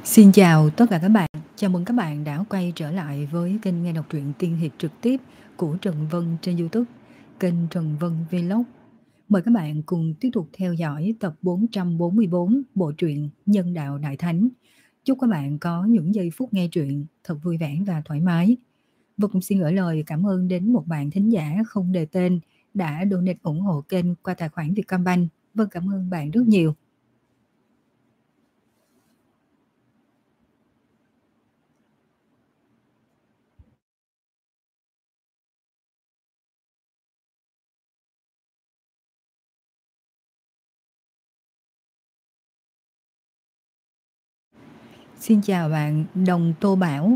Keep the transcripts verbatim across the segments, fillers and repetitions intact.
Xin chào tất cả các bạn, chào mừng các bạn đã quay trở lại với kênh nghe đọc truyện tiên hiệp trực tiếp của Trần Vân trên YouTube, kênh Trần Vân Vlog. Mời các bạn cùng tiếp tục theo dõi tập bốn trăm bốn mươi bốn bộ truyện Nhân Đạo Đại Thánh. Chúc các bạn có những giây phút nghe truyện thật vui vẻ và thoải mái. Và cũng xin gửi lời cảm ơn đến một bạn thính giả không đề tên đã donate ủng hộ kênh qua tài khoản Vietcombank. Vâng, cảm ơn bạn rất nhiều. Xin chào bạn Đồng Tô Bảo.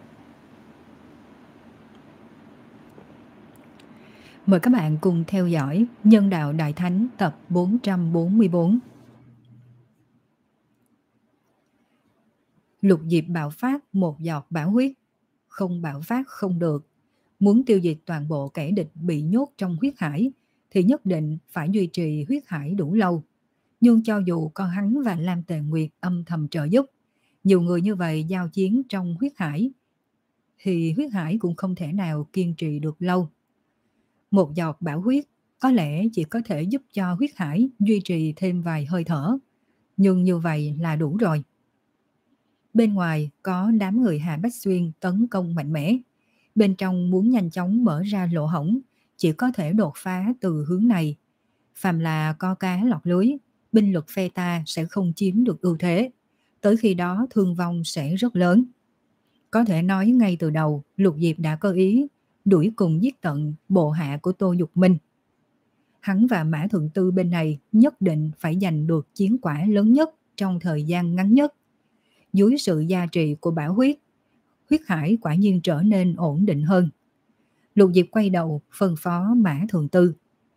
Mời các bạn cùng theo dõi Nhân Đạo Đại Thánh tập bốn trăm bốn mươi bốn. Lục Diệp bạo phát một giọt bảo huyết, không bạo phát không được. Muốn tiêu diệt toàn bộ kẻ địch bị nhốt trong huyết hải thì nhất định phải duy trì huyết hải đủ lâu. Nhưng cho dù có hắn và Lam Tề Nguyệt âm thầm trợ giúp, nhiều người như vậy giao chiến trong huyết hải thì huyết hải cũng không thể nào kiên trì được lâu. Một giọt bảo huyết có lẽ chỉ có thể giúp cho huyết hải duy trì thêm vài hơi thở, nhưng như vậy là đủ rồi. Bên ngoài có đám người Hà Bách Xuyên tấn công mạnh mẽ, bên trong muốn nhanh chóng mở ra lỗ hổng, chỉ có thể đột phá từ hướng này. Phàm là có cá lọt lưới, binh lực phe ta sẽ không chiếm được ưu thế, tới khi đó thương vong sẽ rất lớn. Có thể nói ngay từ đầu Lục Diệp đã có ý đuổi cùng giết tận bộ hạ của Tô Dục Minh. Hắn và Mã Thượng Tư bên này nhất định phải giành được chiến quả lớn nhất trong thời gian ngắn nhất. Dưới sự gia trì của bảo huyết, huyết hải quả nhiên trở nên ổn định hơn. Lục Diệp quay đầu phân phó Mã Thượng Tư: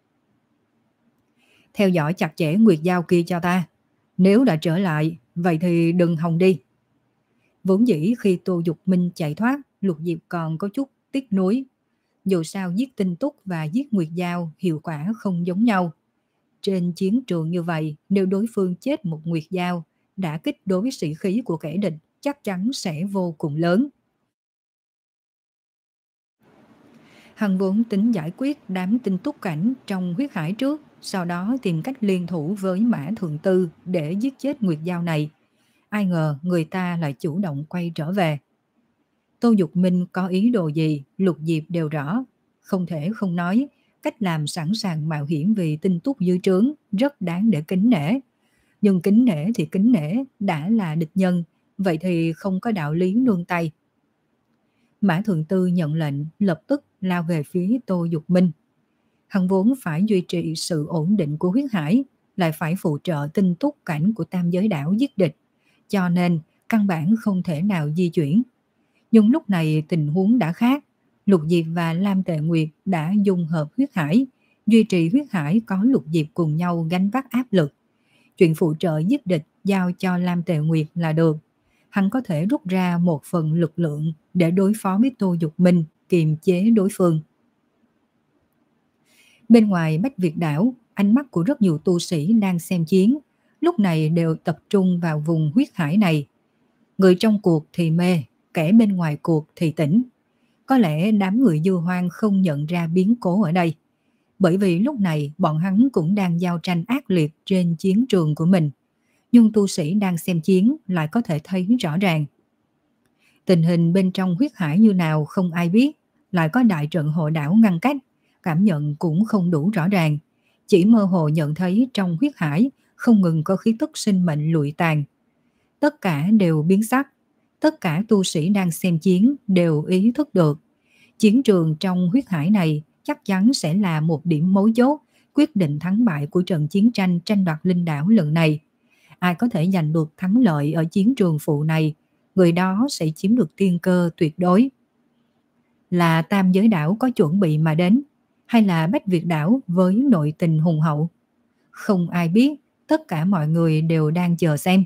theo dõi chặt chẽ Nguyệt Giao kia cho ta. Nếu đã trở lại, vậy thì đừng hòng đi. Vốn dĩ khi Tô Dục Minh chạy thoát, Lục Diệp còn có chút tiếc nuối. Dù sao giết Tinh Túc và giết Nguyệt Giao hiệu quả không giống nhau. Trên chiến trường như vậy, nếu đối phương chết một Nguyệt Giao, đả kích đối với sĩ khí của kẻ địch chắc chắn sẽ vô cùng lớn. Hắn vốn tính giải quyết đám Tinh Túc cảnh trong huyết hải trước, sau đó tìm cách liên thủ với Mã Thượng Tư để giết chết Nguyệt Giao này. Ai ngờ người ta lại chủ động quay trở về. Tô Dục Minh có ý đồ gì, Lục Diệp đều rõ. Không thể không nói, cách làm sẵn sàng mạo hiểm vì Tinh Túc dưới trướng rất đáng để kính nể. Nhưng kính nể thì kính nể, đã là địch nhân, vậy thì không có đạo lý nương tay. Mã Thượng Tư nhận lệnh lập tức lao về phía Tô Dục Minh. Hắn vốn phải duy trì sự ổn định của huyết hải, lại phải phụ trợ Tinh Túc cảnh của Tam Giới Đảo giết địch, cho nên căn bản không thể nào di chuyển. Nhưng lúc này tình huống đã khác. Lục Diệp và Lam Tề Nguyệt đã dung hợp huyết hải, duy trì huyết hải có Lục Diệp cùng nhau gánh vác áp lực. Chuyện phụ trợ giết địch giao cho Lam Tề Nguyệt là được. Hắn có thể rút ra một phần lực lượng để đối phó với Tô Dục Minh, kiềm chế đối phương. Bên ngoài Bách Việt đảo, ánh mắt của rất nhiều tu sĩ đang xem chiến, lúc này đều tập trung vào vùng huyết hải này. Người trong cuộc thì mê, kẻ bên ngoài cuộc thì tỉnh. Có lẽ đám người dư hoang không nhận ra biến cố ở đây, bởi vì lúc này bọn hắn cũng đang giao tranh ác liệt trên chiến trường của mình. Nhưng tu sĩ đang xem chiến lại có thể thấy rõ ràng. Tình hình bên trong huyết hải như nào không ai biết, lại có đại trận hộ đảo ngăn cách, cảm nhận cũng không đủ rõ ràng. Chỉ mơ hồ nhận thấy trong huyết hải không ngừng có khí tức sinh mệnh lụi tàn. Tất cả đều biến sắc, tất cả tu sĩ đang xem chiến đều ý thức được. Chiến trường trong huyết hải này chắc chắn sẽ là một điểm mấu chốt, quyết định thắng bại của trận chiến tranh tranh đoạt linh đảo lần này. Ai có thể giành được thắng lợi ở chiến trường phụ này, người đó sẽ chiếm được tiên cơ tuyệt đối. Là Tam Giới đảo có chuẩn bị mà đến, hay là Bách Việt đảo với nội tình hùng hậu? Không ai biết, tất cả mọi người đều đang chờ xem.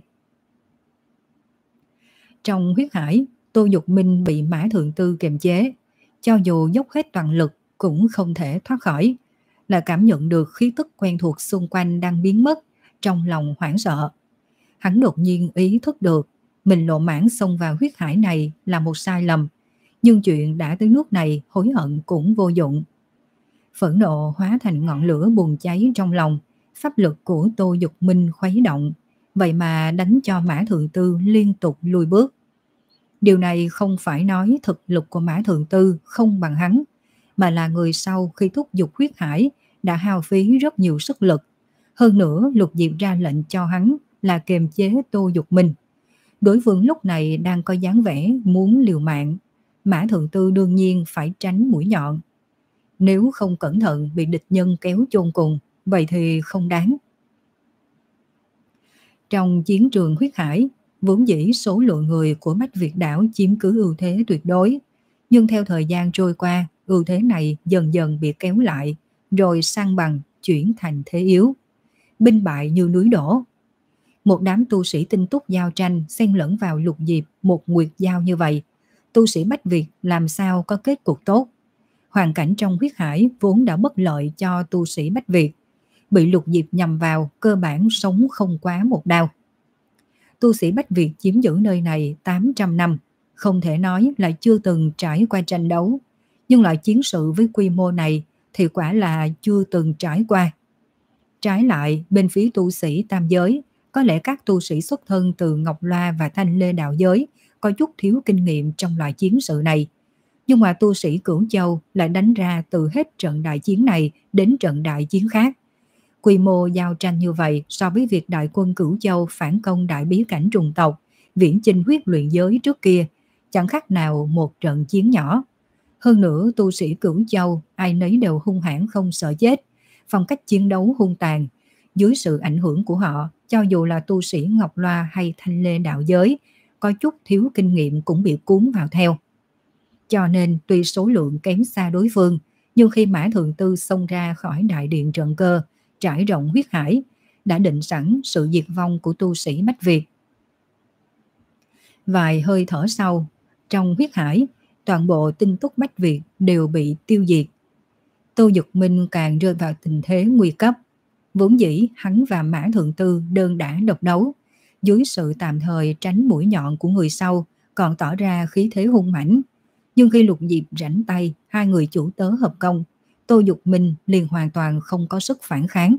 Trong huyết hải, Tô Dục Minh bị Mã Thượng Tư kiềm chế, cho dù dốc hết toàn lực cũng không thể thoát khỏi. Là cảm nhận được khí tức quen thuộc xung quanh đang biến mất, trong lòng hoảng sợ. Hắn đột nhiên ý thức được, mình lộ mãng xông vào huyết hải này là một sai lầm, nhưng chuyện đã tới nước này hối hận cũng vô dụng. Phẫn nộ hóa thành ngọn lửa bùng cháy trong lòng, pháp lực của Tô Dục Minh khuấy động, vậy mà đánh cho Mã Thượng Tư liên tục lùi bước. Điều này không phải nói thực lực của Mã Thượng Tư không bằng hắn, mà là người sau khi thúc giục huyết hải đã hao phí rất nhiều sức lực. Hơn nữa Lục Diệp ra lệnh cho hắn là kiềm chế Tô Dục Minh. Đối phương lúc này đang có dáng vẻ muốn liều mạng, Mã Thượng Tư đương nhiên phải tránh mũi nhọn. Nếu không cẩn thận bị địch nhân kéo chôn cùng, vậy thì không đáng. Trong chiến trường huyết hải, vốn dĩ số lượng người của Bách Việt đảo chiếm cứ ưu thế tuyệt đối, nhưng theo thời gian trôi qua, ưu thế này dần dần bị kéo lại, rồi sang bằng chuyển thành thế yếu. Binh bại như núi đổ. Một đám tu sĩ tinh túc giao tranh xen lẫn vào Lục Diệp một nguyệt giao như vậy, tu sĩ Bách Việt làm sao có kết cục tốt. Hoàn cảnh trong huyết hải vốn đã bất lợi cho tu sĩ Bách Việt, bị Lục Diệp nhằm vào cơ bản sống không quá một đao. Tu sĩ Bách Việt chiếm giữ nơi này tám trăm năm, không thể nói là chưa từng trải qua tranh đấu, nhưng loại chiến sự với quy mô này thì quả là chưa từng trải qua. Trái lại, bên phía tu sĩ tam giới, có lẽ các tu sĩ xuất thân từ Ngọc Loa và Thanh Lê đạo giới có chút thiếu kinh nghiệm trong loại chiến sự này. Nhưng mà tu sĩ Cửu Châu lại đánh ra từ hết trận đại chiến này đến trận đại chiến khác. Quy mô giao tranh như vậy so với việc đại quân Cửu Châu phản công đại bí cảnh trùng tộc, viễn chinh huyết luyện giới trước kia, chẳng khác nào một trận chiến nhỏ. Hơn nữa tu sĩ Cửu Châu ai nấy đều hung hãn không sợ chết, phong cách chiến đấu hung tàn. Dưới sự ảnh hưởng của họ, cho dù là tu sĩ Ngọc Loa hay Thanh Lê đạo giới, có chút thiếu kinh nghiệm cũng bị cuốn vào theo. Cho nên tuy số lượng kém xa đối phương, nhưng khi Mã Thượng Tư xông ra khỏi đại điện trận cơ, trải rộng huyết hải, đã định sẵn sự diệt vong của tu sĩ Bách Việt. Vài hơi thở sau, trong huyết hải, toàn bộ tinh túc Bách Việt đều bị tiêu diệt. Tô Dục Minh càng rơi vào tình thế nguy cấp. Vốn dĩ hắn và Mã Thượng Tư đơn đả độc đấu, dưới sự tạm thời tránh mũi nhọn của người sau còn tỏ ra khí thế hung mãnh. Nhưng khi Lục Diệp rảnh tay, hai người chủ tớ hợp công, Tô Dục Minh liền hoàn toàn không có sức phản kháng.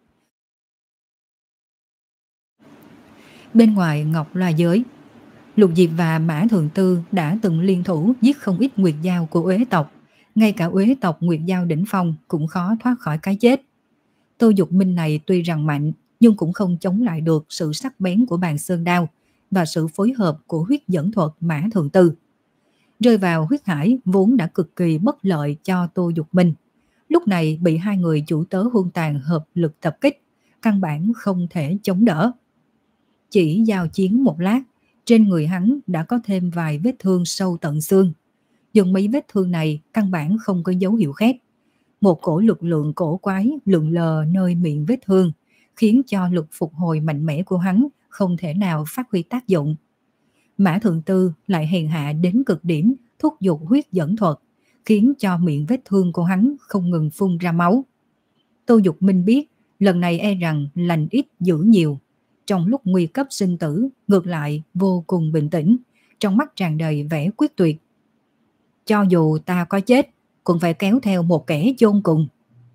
Bên ngoài Ngọc Loa giới, Lục Diệp và Mã Thượng Tư đã từng liên thủ giết không ít nguyệt giao của uế tộc. Ngay cả uế tộc nguyệt giao đỉnh phong cũng khó thoát khỏi cái chết. Tô Dục Minh này tuy rằng mạnh, nhưng cũng không chống lại được sự sắc bén của bàn sơn đao và sự phối hợp của huyết dẫn thuật Mã Thượng Tư. Rơi vào huyết hải vốn đã cực kỳ bất lợi cho Tô Dục Minh. Lúc này bị hai người chủ tớ hung tàn hợp lực tập kích, căn bản không thể chống đỡ. Chỉ giao chiến một lát, trên người hắn đã có thêm vài vết thương sâu tận xương. Nhưng mấy vết thương này căn bản không có dấu hiệu khép. Một cổ lực lượng cổ quái lượn lờ nơi miệng vết thương, khiến cho lực phục hồi mạnh mẽ của hắn không thể nào phát huy tác dụng. Mã Thượng Tư lại hèn hạ đến cực điểm, thúc giục huyết dẫn thuật, khiến cho miệng vết thương của hắn không ngừng phun ra máu. Tô Dục Minh biết lần này e rằng lành ít dữ nhiều. Trong lúc nguy cấp sinh tử, ngược lại vô cùng bình tĩnh, trong mắt tràn đầy vẻ quyết tuyệt. Cho dù ta có chết, cũng phải kéo theo một kẻ chôn cùng.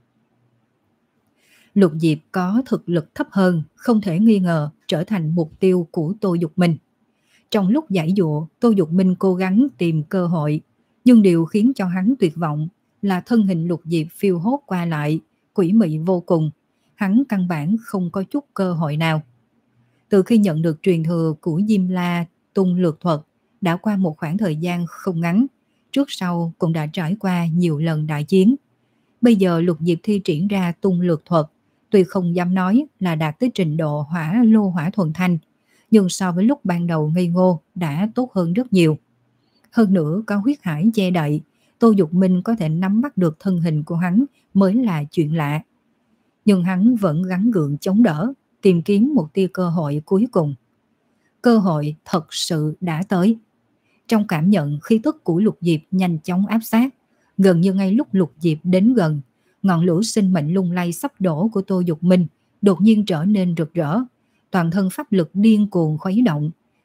Lục Diệp có thực lực thấp hơn, không thể nghi ngờ trở thành mục tiêu của Tô Dục Minh. Trong lúc giãy giụa, Tô Dục Minh cố gắng tìm cơ hội, nhưng điều khiến cho hắn tuyệt vọng là thân hình Lục Diệp phiêu hốt qua lại, quỷ mị vô cùng. Hắn căn bản không có chút cơ hội nào. Từ khi nhận được truyền thừa của Diêm La tung lược thuật, đã qua một khoảng thời gian không ngắn, trước sau cũng đã trải qua nhiều lần đại chiến. Bây giờ Lục Diệp thi triển ra tung lược thuật, tuy không dám nói là đạt tới trình độ hỏa lô hỏa thuần thanh, nhưng so với lúc ban đầu ngây ngô đã tốt hơn rất nhiều. Hơn nữa có huyết hải che đậy, Tô Dục Minh có thể nắm bắt được thân hình của hắn mới là chuyện lạ. Nhưng hắn vẫn gắng gượng chống đỡ, tìm kiếm một tia cơ hội cuối cùng. Cơ hội thật sự đã tới. Trong cảm nhận khí tức của Lục Diệp nhanh chóng áp sát, gần như ngay lúc Lục Diệp đến gần, ngọn lửa sinh mệnh lung lay sắp đổ của Tô Dục Minh đột nhiên trở nên rực rỡ, toàn thân pháp lực điên cuồng khuấy động,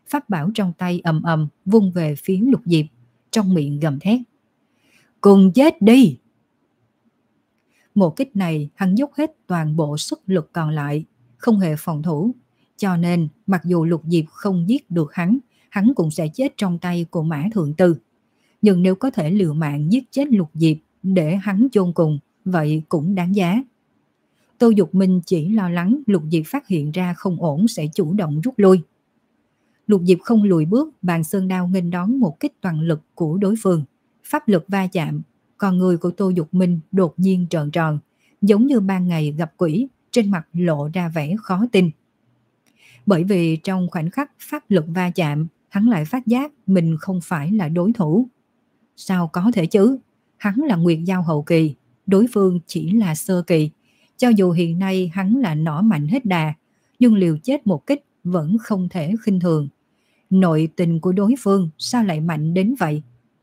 pháp bảo trong tay ầm ầm vung về phía Lục Diệp, trong miệng gầm thét: cùng chết đi! Một kích này hắn dốc hết toàn bộ sức lực còn lại, không hề phòng thủ, cho nên mặc dù Lục Diệp không giết được hắn, hắn cũng sẽ chết trong tay của Mã Thượng Tư. Nhưng nếu có thể liều mạng giết chết Lục Diệp để hắn chôn cùng, vậy cũng đáng giá. Tô Dục Minh chỉ lo lắng Lục Diệp phát hiện ra không ổn sẽ chủ động rút lui. Lục Diệp không lùi bước, bàn sơn đao nghênh đón một kích toàn lực của đối phương. Pháp lực va chạm, con người của Tô Dục Minh đột nhiên trợn tròn, giống như ban ngày gặp quỷ, trên mặt lộ ra vẻ khó tin. Bởi vì trong khoảnh khắc pháp lực va chạm, hắn lại phát giác mình không phải là đối thủ. Sao có thể chứ? Hắn là Nguyệt Giao hậu kỳ, đối phương chỉ là sơ kỳ. Cho dù hiện nay hắn là nỏ mạnh hết đà, nhưng liều chết một kích vẫn không thể khinh thường. Nội tình của đối phương sao lại mạnh đến vậy?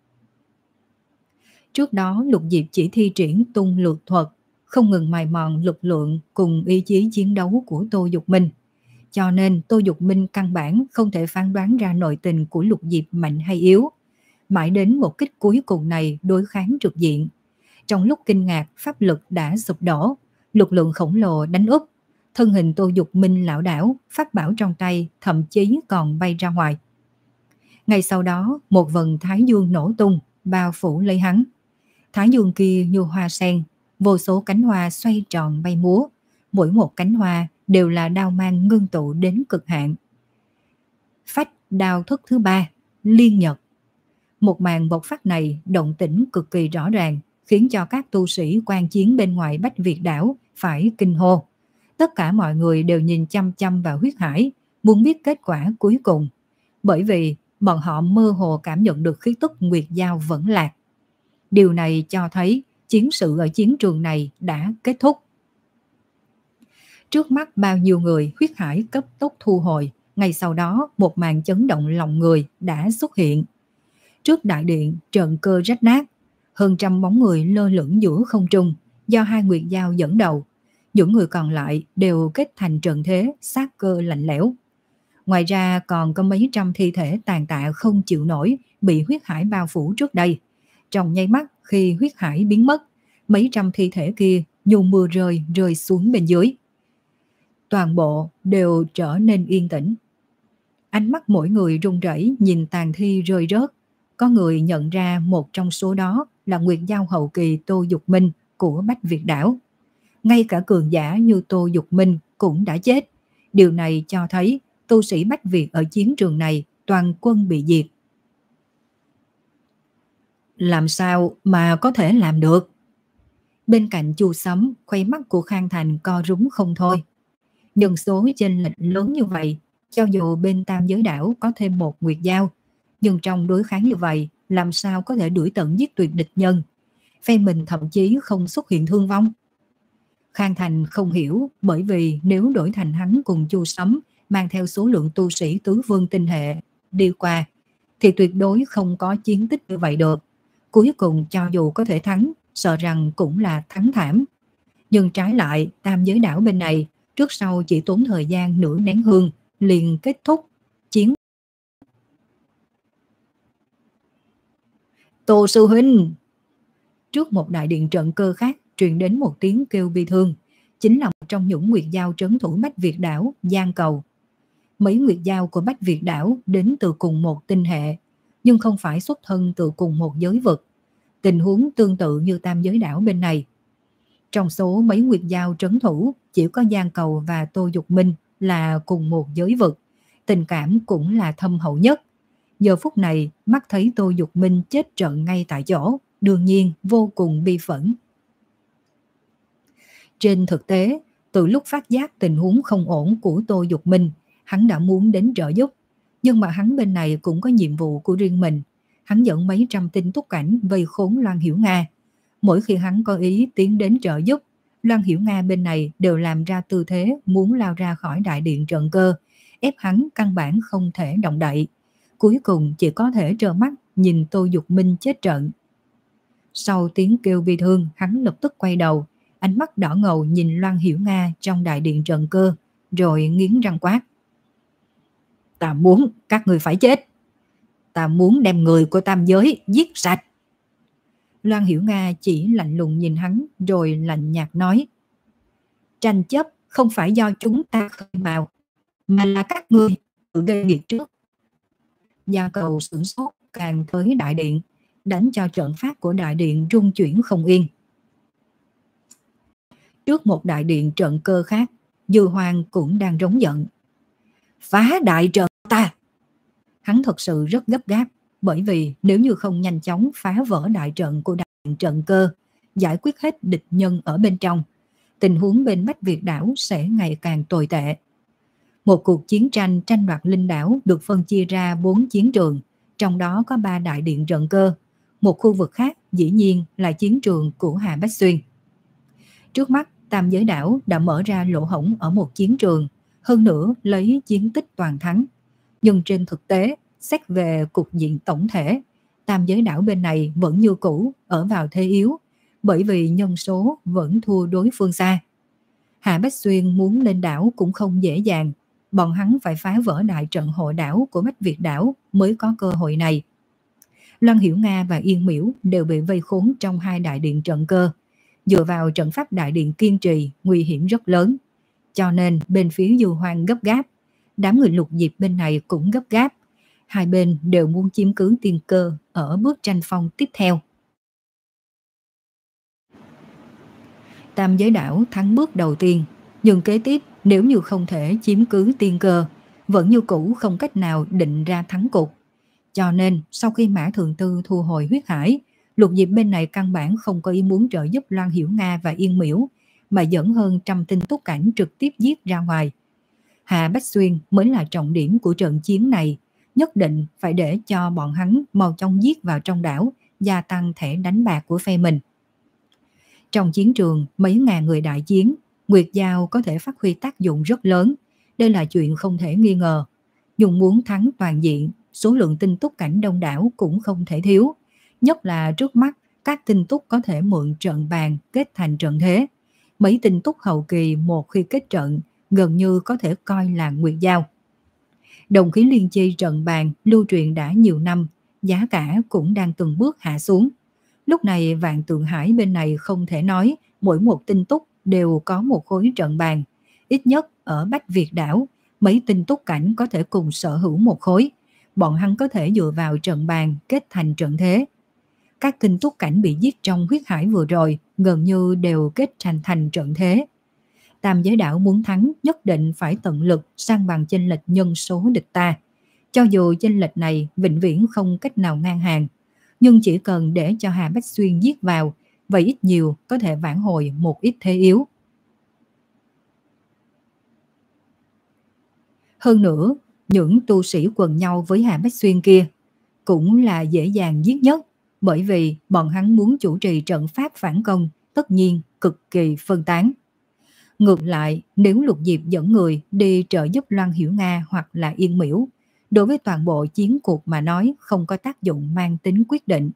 Trước đó Lục Diệp chỉ thi triển tung lược thuật, không ngừng mài mòn lực lượng cùng ý chí chiến đấu của Tô Dục Minh. Cho nên Tô Dục Minh căn bản không thể phán đoán ra nội tình của Lục Diệp mạnh hay yếu. Mãi đến một kích cuối cùng này đối kháng trực diện. Trong lúc kinh ngạc, pháp lực đã sụp đổ, lực lượng khổng lồ đánh úp. Thân hình Tô Dục Minh lảo đảo, pháp bảo trong tay thậm chí còn bay ra ngoài. Ngay sau đó, một vần thái dương nổ tung, bao phủ lấy hắn. Thái dương kia như hoa sen, vô số cánh hoa xoay tròn bay múa. Mỗi một cánh hoa đều là đao mang ngưng tụ đến cực hạn. Phách đao thức thứ ba, liên nhật. Một màn bộc phát này động tĩnh cực kỳ rõ ràng, khiến cho các tu sĩ quan chiến bên ngoài Bách Việt đảo phải kinh hô. Tất cả mọi người đều nhìn chăm chăm vào huyết hải, muốn biết kết quả cuối cùng. Bởi vì bọn họ mơ hồ cảm nhận được khí tức Nguyệt Giao vẫn lạc. Điều này cho thấy chiến sự ở chiến trường này đã kết thúc. Trước mắt bao nhiêu người, huyết hải cấp tốc thu hồi. Ngay sau đó một màn chấn động lòng người đã xuất hiện. Trước đại điện trận cơ rách nát, hơn trăm bóng người lơ lửng giữa không trung, do hai Nguyệt Giao dẫn đầu. Những người còn lại đều kết thành trận thế sát cơ lạnh lẽo. Ngoài ra còn có mấy trăm thi thể tàn tạ không chịu nổi bị huyết hải bao phủ trước đây. Trong nháy mắt khi huyết hải biến mất, mấy trăm thi thể kia như mưa rơi rơi xuống bên dưới. Toàn bộ đều trở nên yên tĩnh. Ánh mắt mỗi người run rẩy nhìn tàn thi rơi rớt. Có người nhận ra một trong số đó là Nguyệt Giao hậu kỳ Tô Dục Minh của Bách Việt đảo. Ngay cả cường giả như Tô Dục Minh cũng đã chết. Điều này cho thấy tu sĩ Bách Việt ở chiến trường này toàn quân bị diệt. Làm sao mà có thể làm được? Bên cạnh Chu Sấm, khuấy mắt của Khang Thành co rúm không thôi. Nhân số chênh lệch lớn như vậy, cho dù bên Tam Giới đảo có thêm một Nguyệt Giao, nhưng trong đối kháng như vậy, làm sao có thể đuổi tận giết tuyệt địch nhân? Phe mình thậm chí không xuất hiện thương vong. Khang Thành không hiểu, bởi vì nếu đổi thành hắn cùng Chu Sấm mang theo số lượng tu sĩ tứ vương tinh hệ đi qua, thì tuyệt đối không có chiến tích như vậy được. Cuối cùng cho dù có thể thắng, sợ rằng cũng là thắng thảm. Nhưng trái lại, Tam Giới đảo bên này, trước sau chỉ tốn thời gian nửa nén hương, liền kết thúc chiến. Tô sư huynh! Trước một đại điện trận cơ khác truyền đến một tiếng kêu bi thương, chính là một trong những Nguyệt Giao trấn thủ Bách Việt đảo, Giang Cầu. Mấy Nguyệt Giao của Bách Việt đảo đến từ cùng một tinh hệ, nhưng không phải xuất thân từ cùng một giới vực. Tình huống tương tự như Tam Giới đảo bên này. Trong số mấy Nguyệt Giao trấn thủ, chỉ có Giang Cầu và Tô Dục Minh là cùng một giới vực, tình cảm cũng là thâm hậu nhất. Giờ phút này, mắt thấy Tô Dục Minh chết trận ngay tại chỗ, đương nhiên vô cùng bi phẫn. Trên thực tế, từ lúc phát giác tình huống không ổn của Tô Dục Minh, hắn đã muốn đến trợ giúp. Nhưng mà hắn bên này cũng có nhiệm vụ của riêng mình. Hắn dẫn mấy trăm tinh túc cảnh vây khốn Loan Hiểu Nga. Mỗi khi hắn có ý tiến đến trợ giúp, Loan Hiểu Nga bên này đều làm ra tư thế muốn lao ra khỏi đại điện trận cơ, ép hắn căn bản không thể động đậy. Cuối cùng chỉ có thể trơ mắt nhìn Tô Dục Minh chết trận. Sau tiếng kêu bi thương, hắn lập tức quay đầu, ánh mắt đỏ ngầu nhìn Loan Hiểu Nga trong đại điện trận cơ, rồi nghiến răng quát. Ta muốn các người phải chết. Ta muốn đem người của tam giới giết sạch. Loan Hiểu Nga chỉ lạnh lùng nhìn hắn rồi lạnh nhạt nói: tranh chấp không phải do chúng ta khơi mào, mà là các ngươi tự gây nghiệp trước. Gia Cầu sửng sốt càng tới đại điện, đánh cho trận pháp của đại điện rung chuyển không yên. Trước một đại điện trận cơ khác, Dư Hoang cũng đang rống giận: phá đại trận ta! Hắn thật sự rất gấp gáp, bởi vì nếu như không nhanh chóng phá vỡ đại trận của đại điện trận cơ, giải quyết hết địch nhân ở bên trong, tình huống bên Bách Việt đảo sẽ ngày càng tồi tệ. Một cuộc chiến tranh tranh đoạt linh đảo được phân chia ra bốn chiến trường, trong đó có ba đại điện trận cơ. Một khu vực khác dĩ nhiên là chiến trường của Hà Bách Xuyên. Trước mắt, Tam Giới đảo đã mở ra lỗ hổng ở một chiến trường, hơn nữa lấy chiến tích toàn thắng. Nhưng trên thực tế, xét về cục diện tổng thể, Tam Giới đảo bên này vẫn như cũ ở vào thế yếu, bởi vì nhân số vẫn thua đối phương xa. Hạ Bách Xuyên muốn lên đảo cũng không dễ dàng, bọn hắn phải phá vỡ đại trận hộ đảo của Bách Việt đảo mới có cơ hội này. Loan Hiểu Nga và Yên Miễu đều bị vây khốn trong hai đại điện trận cơ. Dựa vào trận pháp đại điện kiên trì, nguy hiểm rất lớn. Cho nên bên phía Dư Hoang gấp gáp, đám người Lục Diệp bên này cũng gấp gáp. Hai bên đều muốn chiếm cứ tiên cơ ở bước tranh phong tiếp theo. Tam Giới đảo thắng bước đầu tiên, nhưng kế tiếp nếu như không thể chiếm cứ tiên cơ, vẫn như cũ không cách nào định ra thắng cục. Cho nên sau khi Mã Thượng Tư thu hồi huyết hải, Lục Diệp bên này căn bản không có ý muốn trợ giúp Loan Hiểu Nga và Yên Miễu, mà dẫn hơn trăm tinh túc cảnh trực tiếp giết ra ngoài. Hạ Bách Xuyên mới là trọng điểm của trận chiến này, nhất định phải để cho bọn hắn mau chóng giết vào trong đảo, gia tăng thẻ đánh bạc của phe mình. Trong chiến trường mấy ngàn người đại chiến, Nguyệt Giao có thể phát huy tác dụng rất lớn, đây là chuyện không thể nghi ngờ. Nhưng muốn thắng toàn diện, số lượng tinh túc cảnh đông đảo cũng không thể thiếu, nhất là trước mắt các tinh túc có thể mượn trận bàn kết thành trận thế. Mấy tinh túc hậu kỳ một khi kết trận gần như có thể coi là Nguyệt Giao. Đồng khí liên chi trận bàn lưu truyền đã nhiều năm, giá cả cũng đang từng bước hạ xuống. Lúc này Vạn Tượng Hải bên này không thể nói mỗi một tinh túc đều có một khối trận bàn. Ít nhất ở Bách Việt đảo, mấy tinh túc cảnh có thể cùng sở hữu một khối. Bọn hắn có thể dựa vào trận bàn kết thành trận thế. Các tinh túc cảnh bị giết trong huyết hải vừa rồi gần như đều kết thành thành trận thế. Tam Giới đảo muốn thắng nhất định phải tận lực san bằng chênh lệch nhân số địch ta. Cho dù chênh lệch này vĩnh viễn không cách nào ngang hàng, nhưng chỉ cần để cho Hà Bách Xuyên giết vào, vậy ít nhiều có thể vãn hồi một ít thế yếu. Hơn nữa, những tu sĩ quần nhau với Hà Bách Xuyên kia cũng là dễ dàng giết nhất, bởi vì bọn hắn muốn chủ trì trận pháp phản công, tất nhiên cực kỳ phân tán. Ngược lại, nếu Lục Diệp dẫn người đi trợ giúp Loan Hiểu Nga hoặc là Yên Miễu, đối với toàn bộ chiến cuộc mà nói không có tác dụng mang tính quyết định.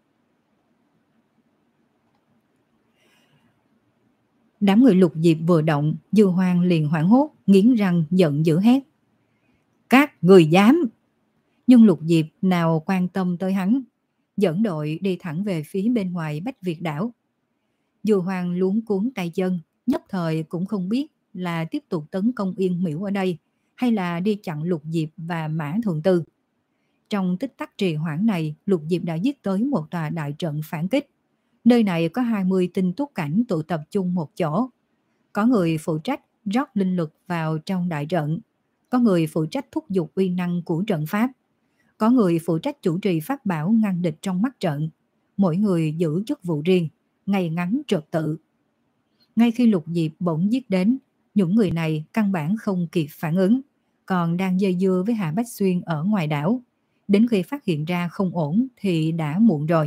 Đám người Lục Diệp vừa động, Dư Hoang liền hoảng hốt, nghiến răng giận dữ hét: các người dám! Nhưng Lục Diệp nào quan tâm tới hắn, dẫn đội đi thẳng về phía bên ngoài Bách Việt đảo. Dư Hoang luống cuốn tay chân, nhất thời cũng không biết là tiếp tục tấn công Yên Miễu ở đây, hay là đi chặn Lục Diệp và Mã Thượng Tư. Trong tích tắc trì hoãn này, Lục Diệp đã giết tới một tòa đại trận phản kích. Nơi này có hai mươi tinh túc cảnh tụ tập chung một chỗ. Có người phụ trách rót linh lực vào trong đại trận, có người phụ trách thúc giục uy năng của trận pháp, có người phụ trách chủ trì pháp bảo ngăn địch trong mắt trận. Mỗi người giữ chức vụ riêng, ngay ngắn trật tự. Ngay khi Lục Diệp bỗng giết đến, những người này căn bản không kịp phản ứng, còn đang dây dưa với Hạ Bách Xuyên ở ngoài đảo. Đến khi phát hiện ra không ổn thì đã muộn rồi.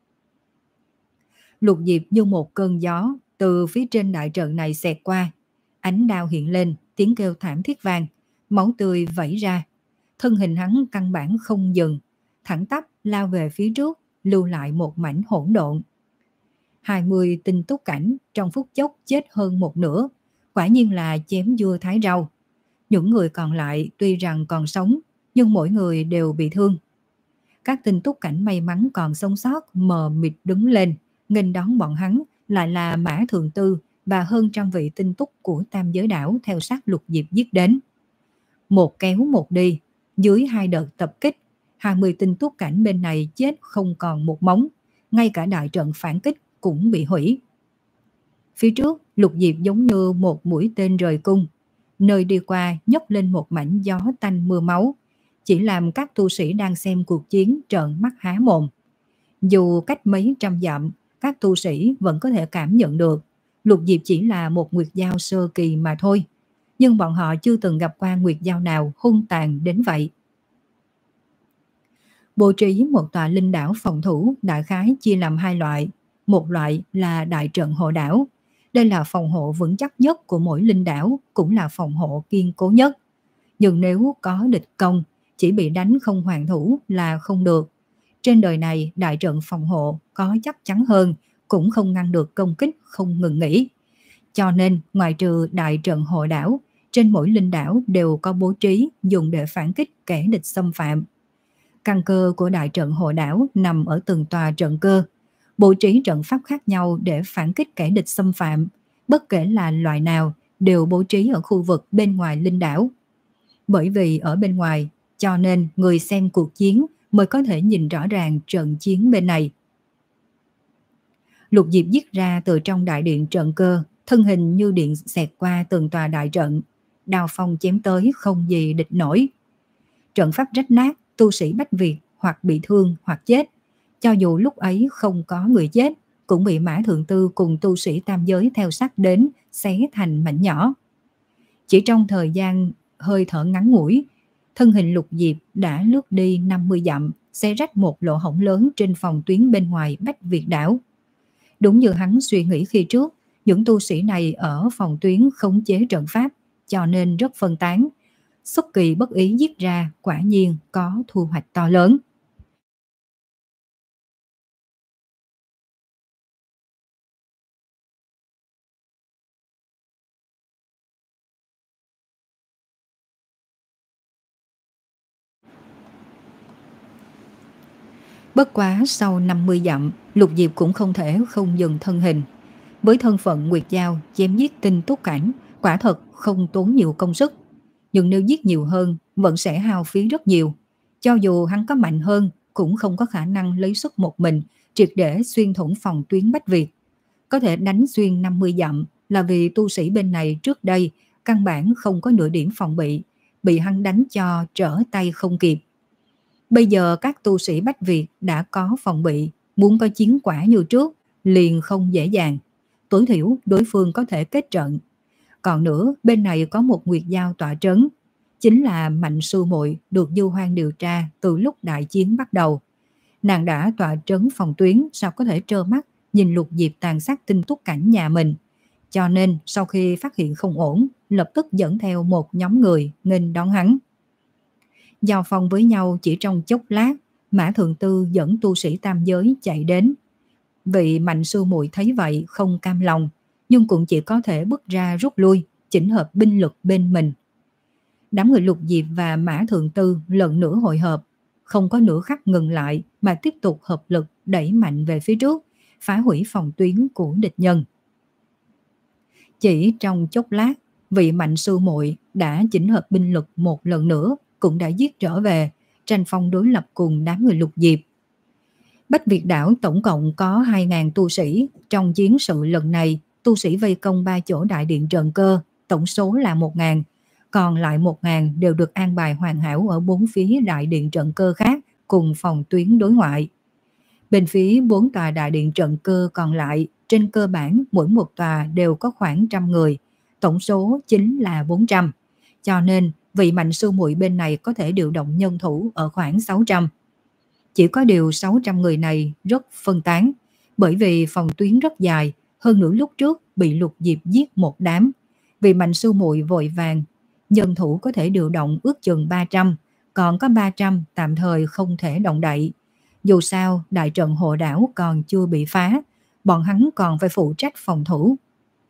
Lục Diệp như một cơn gió từ phía trên đại trận này xẹt qua, ánh đao hiện lên, tiếng kêu thảm thiết vang, máu tươi vẩy ra. Thân hình hắn căn bản không dừng, thẳng tắp lao về phía trước, lưu lại một mảnh hỗn độn. hai mươi tinh túc cảnh trong phút chốc chết hơn một nửa, quả nhiên là chém dưa thái rau. Những người còn lại tuy rằng còn sống, nhưng mỗi người đều bị thương. Các tinh túc cảnh may mắn còn sống sót mờ mịt đứng lên, nghênh đón bọn hắn lại là Mã Thượng Tư và hơn trăm vị tinh túc của Tam Giới Đảo theo sát Lục Diệp giết đến. Một kéo một đi, dưới hai đợt tập kích, hai mươi tinh túc cảnh bên này chết không còn một móng, ngay cả đại trận phản kích cũng bị hủy. Phía trước, Lục Diệp giống như một mũi tên rời cung, nơi đi qua nhấc lên một mảnh gió tanh mưa máu, chỉ làm các tu sĩ đang xem cuộc chiến trợn mắt há mồm. Dù cách mấy trăm dặm, các tu sĩ vẫn có thể cảm nhận được Lục Diệp chỉ là một nguyệt dao sơ kỳ mà thôi, nhưng bọn họ chưa từng gặp qua nguyệt dao nào hung tàn đến vậy. Bố trí một tòa linh đảo phòng thủ đại khái chia làm hai loại. Một loại là đại trận hộ đảo. Đây là phòng hộ vững chắc nhất của mỗi linh đảo, cũng là phòng hộ kiên cố nhất. Nhưng nếu có địch công, chỉ bị đánh không hoàn thủ là không được. Trên đời này, đại trận phòng hộ có chắc chắn hơn, cũng không ngăn được công kích không ngừng nghỉ. Cho nên, ngoài trừ đại trận hộ đảo, trên mỗi linh đảo đều có bố trí dùng để phản kích kẻ địch xâm phạm. Căn cơ của đại trận hộ đảo nằm ở từng tòa trận cơ, bố trí trận pháp khác nhau để phản kích kẻ địch xâm phạm, bất kể là loại nào đều bố trí ở khu vực bên ngoài linh đảo. Bởi vì ở bên ngoài, cho nên người xem cuộc chiến mới có thể nhìn rõ ràng trận chiến bên này. Lục Diệp giết ra từ trong đại điện trận cơ, thân hình như điện xẹt qua từng tòa đại trận, đao phong chém tới không gì địch nổi. Trận pháp rách nát, tu sĩ Bách Việt hoặc bị thương hoặc chết. Cho dù lúc ấy không có người chết, cũng bị Mã Thượng Tư cùng tu sĩ tam giới theo sát đến, xé thành mảnh nhỏ. Chỉ trong thời gian hơi thở ngắn ngủi, thân hình Lục Diệp đã lướt đi năm mươi dặm, xé rách một lỗ hổng lớn trên phòng tuyến bên ngoài Bách Việt đảo. Đúng như hắn suy nghĩ khi trước, những tu sĩ này ở phòng tuyến khống chế trận pháp, cho nên rất phân tán. Xuất kỳ bất ý giết ra, quả nhiên có thu hoạch to lớn. Bất quá sau năm mươi dặm, Lục Diệp cũng không thể không dừng thân hình. Với thân phận nguyệt dao chém giết tinh túc cảnh, quả thật không tốn nhiều công sức. Nhưng nếu giết nhiều hơn, vẫn sẽ hao phí rất nhiều. Cho dù hắn có mạnh hơn, cũng không có khả năng lấy sức một mình, triệt để xuyên thủng phòng tuyến Bách Việt. Có thể đánh xuyên năm mươi dặm là vì tu sĩ bên này trước đây căn bản không có nửa điểm phòng bị, bị hắn đánh cho trở tay không kịp. Bây giờ các tu sĩ Bách Việt đã có phòng bị, muốn có chiến quả như trước liền không dễ dàng. Tối thiểu đối phương có thể kết trận. Còn nữa, bên này có một nguyệt dao tọa trấn, chính là Mạnh Sư Muội được Du Hoang điều tra từ lúc đại chiến bắt đầu. Nàng đã tọa trấn phòng tuyến, sao có thể trơ mắt nhìn Lục Diệp tàn sát tinh túc cảnh nhà mình. Cho nên sau khi phát hiện không ổn, lập tức dẫn theo một nhóm người nghênh đón hắn. Giao phong với nhau chỉ trong chốc lát, Mã Thượng Tư dẫn tu sĩ tam giới chạy đến. Vị Mạnh Sư Muội thấy vậy không cam lòng, nhưng cũng chỉ có thể bước ra rút lui, chỉnh hợp binh lực bên mình. Đám người Lục Diệp và Mã Thượng Tư lần nữa hội hợp, không có nửa khắc ngừng lại mà tiếp tục hợp lực đẩy mạnh về phía trước, phá hủy phòng tuyến của địch nhân. Chỉ trong chốc lát, vị Mạnh Sư Muội đã chỉnh hợp binh lực một lần nữa, cũng đã giết trở về, tranh phong đối lập cùng đám người Lục Diệp. Bách Việt đảo tổng cộng có hai nghìn tu sĩ, trong chiến sự lần này, tu sĩ vây công ba chỗ đại điện trận cơ, tổng số là một nghìn, còn lại một nghìn đều được an bài hoàn hảo ở bốn phía đại điện trận cơ khác cùng phòng tuyến đối ngoại. Bên phía bốn tòa đại điện trận cơ còn lại, trên cơ bản mỗi một tòa đều có khoảng trăm người, tổng số chính là bốn trăm, cho nên vị Mạnh Sư Muội bên này có thể điều động nhân thủ ở khoảng sáu trăm. Chỉ có điều sáu trăm người này rất phân tán, bởi vì phòng tuyến rất dài, hơn nữa lúc trước bị Lục Diệp giết một đám. Vị Mạnh Sư Muội vội vàng, nhân thủ có thể điều động ước chừng ba trăm, còn có ba trăm tạm thời không thể động đậy. Dù sao, đại trận hộ đảo còn chưa bị phá, bọn hắn còn phải phụ trách phòng thủ.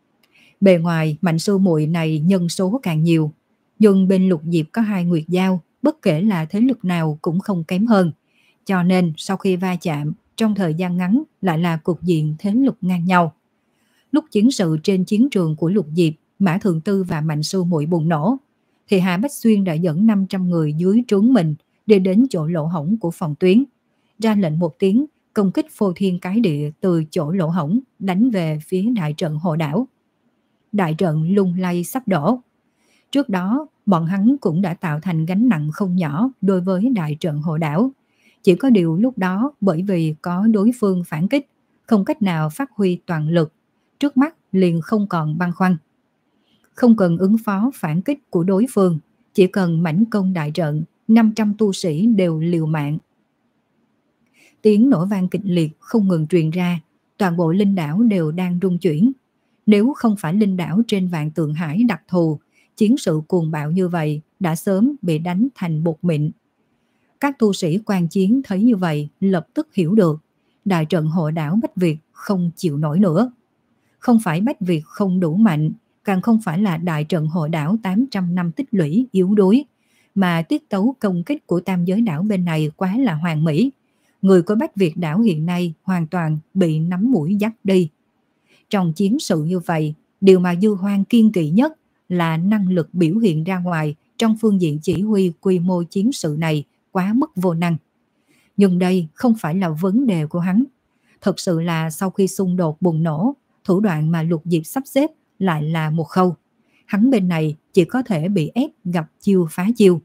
Bề ngoài, Mạnh Sư Muội này nhân số càng nhiều, nhưng bên Lục Diệp có hai nguyệt dao, bất kể là thế lực nào cũng không kém hơn. Cho nên sau khi va chạm, trong thời gian ngắn lại là cục diện thế lực ngang nhau. Lúc chiến sự trên chiến trường của Lục Diệp, Mã Thường Tư và Mạnh Sư Muội bùng nổ, thì Hạ Bách Xuyên đã dẫn năm trăm người dưới trướng mình đi đến chỗ lỗ hổng của phòng tuyến, ra lệnh một tiếng công kích phô thiên cái địa từ chỗ lỗ hổng đánh về phía đại trận Hồ Đảo. Đại trận lung lay sắp đổ. Trước đó, bọn hắn cũng đã tạo thành gánh nặng không nhỏ đối với đại trận Hồ Đảo. Chỉ có điều lúc đó bởi vì có đối phương phản kích, không cách nào phát huy toàn lực, trước mắt liền không còn băn khoăn. Không cần ứng phó phản kích của đối phương, chỉ cần mãnh công đại trận, năm trăm tu sĩ đều liều mạng. Tiếng nổ vang kịch liệt không ngừng truyền ra, toàn bộ linh đảo đều đang rung chuyển. Nếu không phải linh đảo trên Vạn Tượng Hải đặc thù, chiến sự cuồng bạo như vậy đã sớm bị đánh thành bột mịn. Các tu sĩ quan chiến thấy như vậy lập tức hiểu được, đại trận Hộ Đảo Bách Việt không chịu nổi nữa. Không phải Bách Việt không đủ mạnh, càng không phải là đại trận Hộ Đảo tám trăm năm tích lũy yếu đuối, mà tiết tấu công kích của tam giới đảo bên này quá là hoàn mỹ. Người của Bách Việt đảo hiện nay hoàn toàn bị nắm mũi dắt đi. Trong chiến sự như vậy, điều mà Dư Hoang kiên kỵ nhất là năng lực biểu hiện ra ngoài trong phương diện chỉ huy quy mô chiến sự này quá mức vô năng. Nhưng đây không phải là vấn đề của hắn. Thật sự là sau khi xung đột bùng nổ, thủ đoạn mà Lục Diệp sắp xếp lại là một khâu. Hắn bên này chỉ có thể bị ép gặp chiêu phá chiêu.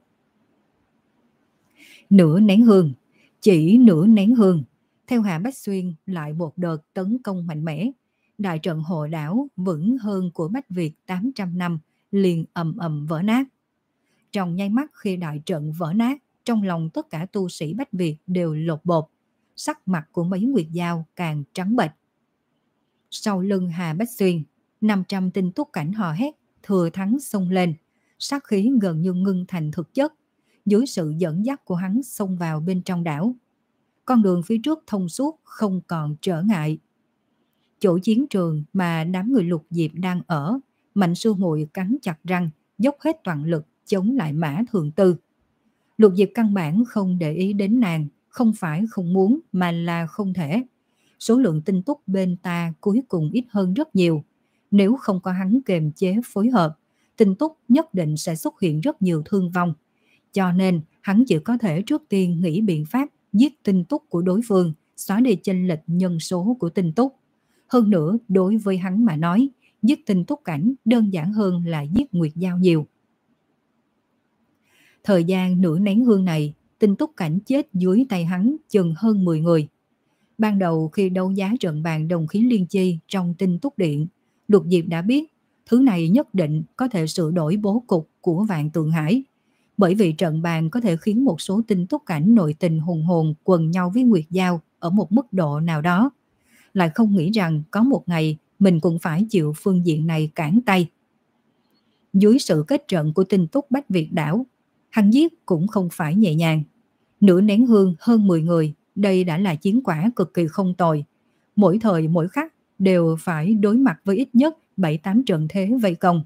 Nửa nén hương, chỉ nửa nén hương, theo Hạ Bách Xuyên lại một đợt tấn công mạnh mẽ. Đại trận Hộ Đảo vững hơn của Bách Việt tám trăm năm liền ầm ầm vỡ nát. Trong nháy mắt khi đại trận vỡ nát, trong lòng tất cả tu sĩ Bách Việt đều lột bột, sắc mặt của mấy Nguyệt Giao càng trắng bệch. Sau lưng Hà Bách Xuyên, năm trăm tinh túc cảnh hò hét, thừa thắng xông lên, sát khí gần như ngưng thành thực chất, dưới sự dẫn dắt của hắn xông vào bên trong đảo. Con đường phía trước thông suốt, không còn trở ngại. Chỗ chiến trường mà đám người Lục Diệp đang ở, Mạnh Sư Muội cắn chặt răng, dốc hết toàn lực chống lại Mã Thường Tư. Lục Diệp căn bản không để ý đến nàng, không phải không muốn mà là không thể. Số lượng tinh túc bên ta cuối cùng ít hơn rất nhiều. Nếu không có hắn kềm chế phối hợp, tinh túc nhất định sẽ xuất hiện rất nhiều thương vong. Cho nên hắn chỉ có thể trước tiên nghĩ biện pháp giết tinh túc của đối phương, xóa đi chênh lệch nhân số của tinh túc. Hơn nữa, đối với hắn mà nói, giết tinh túc cảnh đơn giản hơn là giết Nguyệt Giao nhiều. Thời gian nửa nén hương này, tinh túc cảnh chết dưới tay hắn chừng hơn mười người. Ban đầu khi đấu giá trận bàn đồng khí liên chi trong tinh túc điện, Lục Diệp đã biết thứ này nhất định có thể sửa đổi bố cục của Vạn Tượng Hải. Bởi vì trận bàn có thể khiến một số tinh túc cảnh nội tình hùng hồn quần nhau với Nguyệt Giao ở một mức độ nào đó. Lại không nghĩ rằng có một ngày mình cũng phải chịu phương diện này cản tay. Dưới sự kết trận của tinh túc Bách Việt đảo, hắn giết cũng không phải nhẹ nhàng. Nửa nén hương hơn mười người, đây đã là chiến quả cực kỳ không tồi. Mỗi thời mỗi khắc đều phải đối mặt với ít nhất bảy tám trận thế vây công.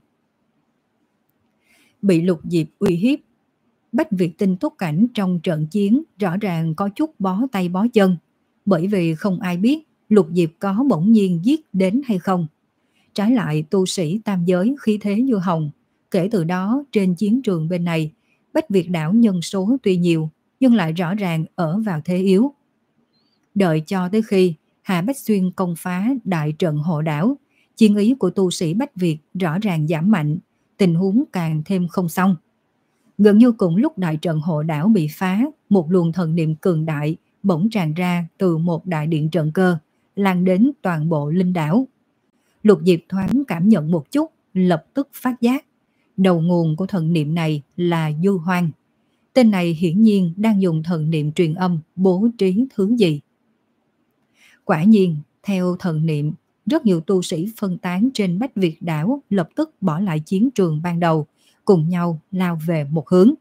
Bị Lục Diệp uy hiếp, Bách Việt tinh túc cảnh trong trận chiến rõ ràng có chút bó tay bó chân, bởi vì không ai biết Lục Diệp có bỗng nhiên giết đến hay không. Trái lại tu sĩ tam giới khí thế như hồng, kể từ đó trên chiến trường bên này, Bách Việt đảo nhân số tuy nhiều, nhưng lại rõ ràng ở vào thế yếu. Đợi cho tới khi Hạ Bách Xuyên công phá đại trận Hộ Đảo, chiến ý của tu sĩ Bách Việt rõ ràng giảm mạnh, tình huống càng thêm không xong. Gần như cùng lúc đại trận Hộ Đảo bị phá, một luồng thần niệm cường đại bỗng tràn ra từ một đại điện trận cơ, lan đến toàn bộ linh đảo. Lục Diệp thoáng cảm nhận một chút, lập tức phát giác. Đầu nguồn của thần niệm này là Dư Hoang. Tên này hiển nhiên đang dùng thần niệm truyền âm bố trí thứ gì. Quả nhiên, theo thần niệm, rất nhiều tu sĩ phân tán trên Bách Việt đảo lập tức bỏ lại chiến trường ban đầu, cùng nhau lao về một hướng.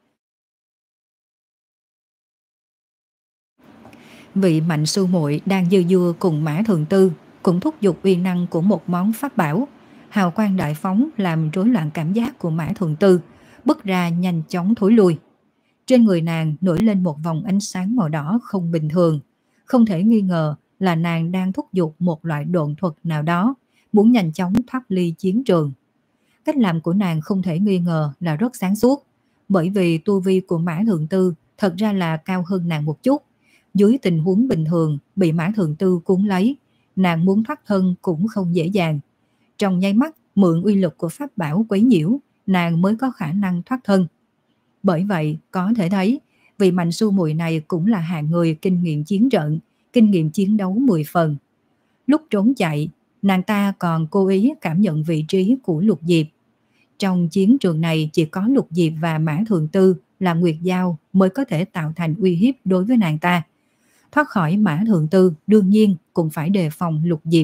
Vị Mạnh Sư Muội đang dư dưa cùng Mã Thường Tư cũng thúc giục uy năng của một món pháp bảo. Hào quang đại phóng làm rối loạn cảm giác của Mã Thường Tư, bước ra nhanh chóng thối lui. Trên người nàng nổi lên một vòng ánh sáng màu đỏ không bình thường. Không thể nghi ngờ là nàng đang thúc giục một loại độn thuật nào đó, muốn nhanh chóng thoát ly chiến trường. Cách làm của nàng không thể nghi ngờ là rất sáng suốt, bởi vì tu vi của Mã Thượng Tư thật ra là cao hơn nàng một chút. Dưới tình huống bình thường bị Mã Thượng Tư cuốn lấy, nàng muốn thoát thân cũng không dễ dàng. Trong nháy mắt mượn uy lực của pháp bảo quấy nhiễu, nàng mới có khả năng thoát thân. Bởi vậy có thể thấy vị Mạnh Sư Muội này cũng là hạng người kinh nghiệm chiến trận, kinh nghiệm chiến đấu mười phần. Lúc trốn chạy, nàng ta còn cố ý cảm nhận vị trí của Lục Diệp. Trong chiến trường này chỉ có Lục Diệp và Mã Thượng Tư là Nguyệt Giao mới có thể tạo thành uy hiếp đối với nàng ta. Thoát khỏi Mã Thượng Tư đương nhiên cũng phải đề phòng Lục Diệp.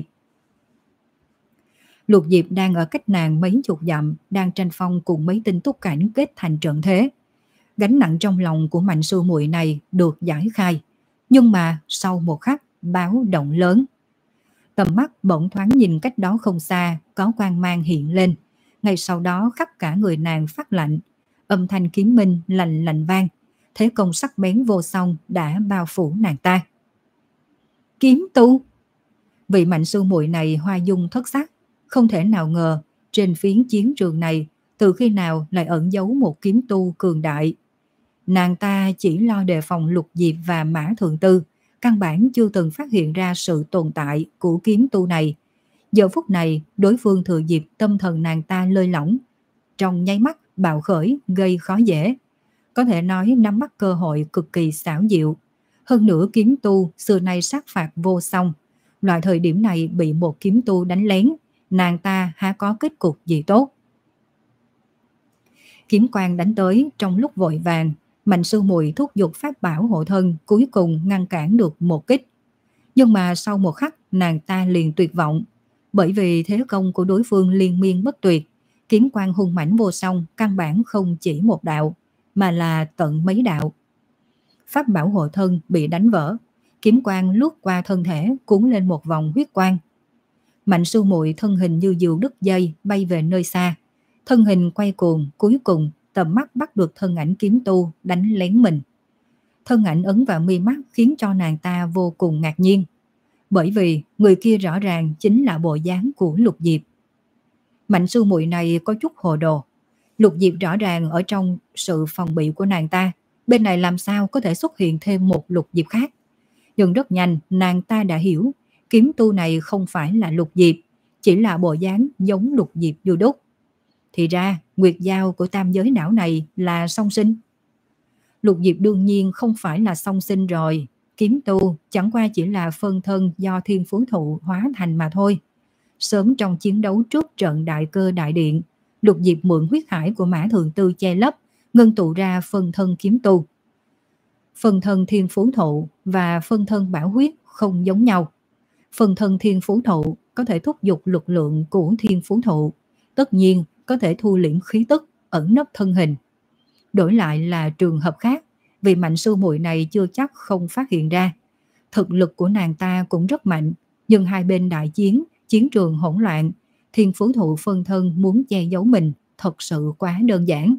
Lục Diệp đang ở cách nàng mấy chục dặm, đang tranh phong cùng mấy tinh túc cảnh kết thành trận thế. Gánh nặng trong lòng của Mạnh Sư Muội này được giải khai, nhưng mà sau một khắc báo động lớn. Tầm mắt bỗng thoáng nhìn cách đó không xa, có quang mang hiện lên. Ngay sau đó khắp cả người nàng phát lạnh, âm thanh kiếm minh lạnh lạnh vang, thế công sắc bén vô song đã bao phủ nàng ta. Kiếm tu! Vị Mạnh Sư Muội này hoa dung thất sắc, không thể nào ngờ trên phiến chiến trường này từ khi nào lại ẩn giấu một kiếm tu cường đại. Nàng ta chỉ lo đề phòng Lục Diệp và Mã Thượng Tư, căn bản chưa từng phát hiện ra sự tồn tại của kiếm tu này. Giờ phút này đối phương thừa dịp tâm thần nàng ta lơi lỏng, trong nháy mắt bạo khởi gây khó dễ. Có thể nói nắm bắt cơ hội cực kỳ xảo diệu. Hơn nữa kiếm tu xưa nay sát phạt vô song, loại thời điểm này bị một kiếm tu đánh lén, nàng ta há có kết cục gì tốt. Kiếm quang đánh tới trong lúc vội vàng, Mạnh Sư Muội thúc giục pháp bảo hộ thân cuối cùng ngăn cản được một kích. Nhưng mà sau một khắc nàng ta liền tuyệt vọng, bởi vì thế công của đối phương liên miên bất tuyệt, kiếm quang hung mãnh vô song căn bản không chỉ một đạo, mà là tận mấy đạo. Pháp bảo hộ thân bị đánh vỡ, kiếm quang lướt qua thân thể cuốn lên một vòng huyết quang. Mạnh Sư Muội thân hình như diều đứt dây bay về nơi xa, thân hình quay cuồng, cuối cùng tầm mắt bắt được thân ảnh kiếm tu đánh lén mình. Thân ảnh ấn vào mi mắt khiến cho nàng ta vô cùng ngạc nhiên, bởi vì người kia rõ ràng chính là bộ dáng của Lục Diệp. Mạnh Sư Muội này có chút hồ đồ. Lục Diệp rõ ràng ở trong sự phòng bị của nàng ta, bên này làm sao có thể xuất hiện thêm một Lục Diệp khác. Nhưng rất nhanh nàng ta đã hiểu, kiếm tu này không phải là Lục Diệp, chỉ là bộ dáng giống Lục Diệp như đúc. Thì ra Nguyệt Giao của tam giới não này là song sinh. Lục Diệp đương nhiên không phải là song sinh rồi, kiếm tu chẳng qua chỉ là phân thân do thiên phú thụ hóa thành mà thôi. Sớm trong chiến đấu trước trận đại cơ đại điện, Lục Diệp mượn huyết hải của Mã Thượng Tư che lấp, ngưng tụ ra phân thân kiếm tu. Phân thân thiên phú thụ và phân thân bảo huyết không giống nhau. Phân thân thiên phú thụ có thể thúc giục lực lượng của thiên phú thụ, tất nhiên có thể thu liễm khí tức, ẩn nấp thân hình. Đổi lại là trường hợp khác, vì Mạnh Sư Muội này chưa chắc không phát hiện ra. Thực lực của nàng ta cũng rất mạnh, nhưng hai bên đại chiến, chiến trường hỗn loạn, thiên phú thụ phân thân muốn che giấu mình thật sự quá đơn giản.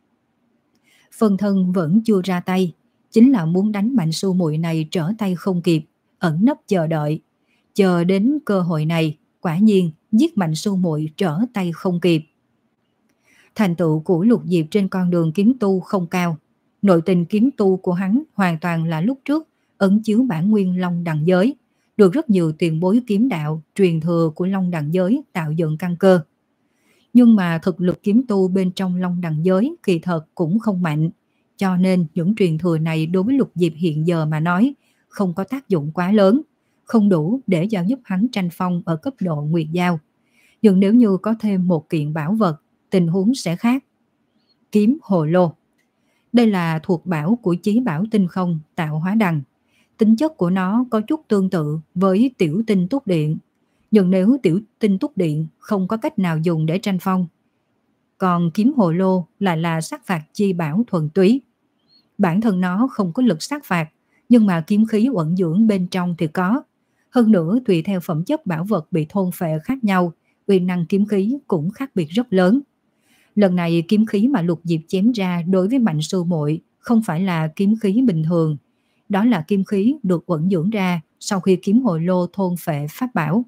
Phân thân vẫn chưa ra tay, chính là muốn đánh Mạnh Sư Muội này trở tay không kịp, ẩn nấp chờ đợi. Chờ đến cơ hội này, quả nhiên giết Mạnh Sư Muội trở tay không kịp. Thành tựu của Lục Diệp trên con đường kiếm tu không cao. Nội tình kiếm tu của hắn hoàn toàn là lúc trước ẩn chiếu bản nguyên Long Đằng Giới, được rất nhiều tiền bối kiếm đạo truyền thừa của Long Đằng Giới tạo dựng căn cơ. Nhưng mà thực lực kiếm tu bên trong Long Đằng Giới kỳ thật cũng không mạnh, cho nên những truyền thừa này đối với Lục Diệp hiện giờ mà nói không có tác dụng quá lớn, không đủ để cho giúp hắn tranh phong ở cấp độ Nguyệt Giao. Nhưng nếu như có thêm một kiện bảo vật, tình huống sẽ khác. Kiếm hồ lô. Đây là thuộc bảo của Chí Bảo Tinh Không tạo hóa đằng. Tính chất của nó có chút tương tự với tiểu tinh túc điện. Nhưng nếu tiểu tinh túc điện không có cách nào dùng để tranh phong, còn kiếm hồ lô lại là sát phạt chi bảo thuần túy. Bản thân nó không có lực sát phạt, nhưng mà kiếm khí uẩn dưỡng bên trong thì có. Hơn nữa tùy theo phẩm chất bảo vật bị thôn phệ khác nhau, uy năng kiếm khí cũng khác biệt rất lớn. Lần này kiếm khí mà Lục Diệp chém ra đối với Mạnh Sư Muội không phải là kiếm khí bình thường. Đó là kiếm khí được ẩn dưỡng ra sau khi kiếm hồ lô thôn phệ pháp bảo.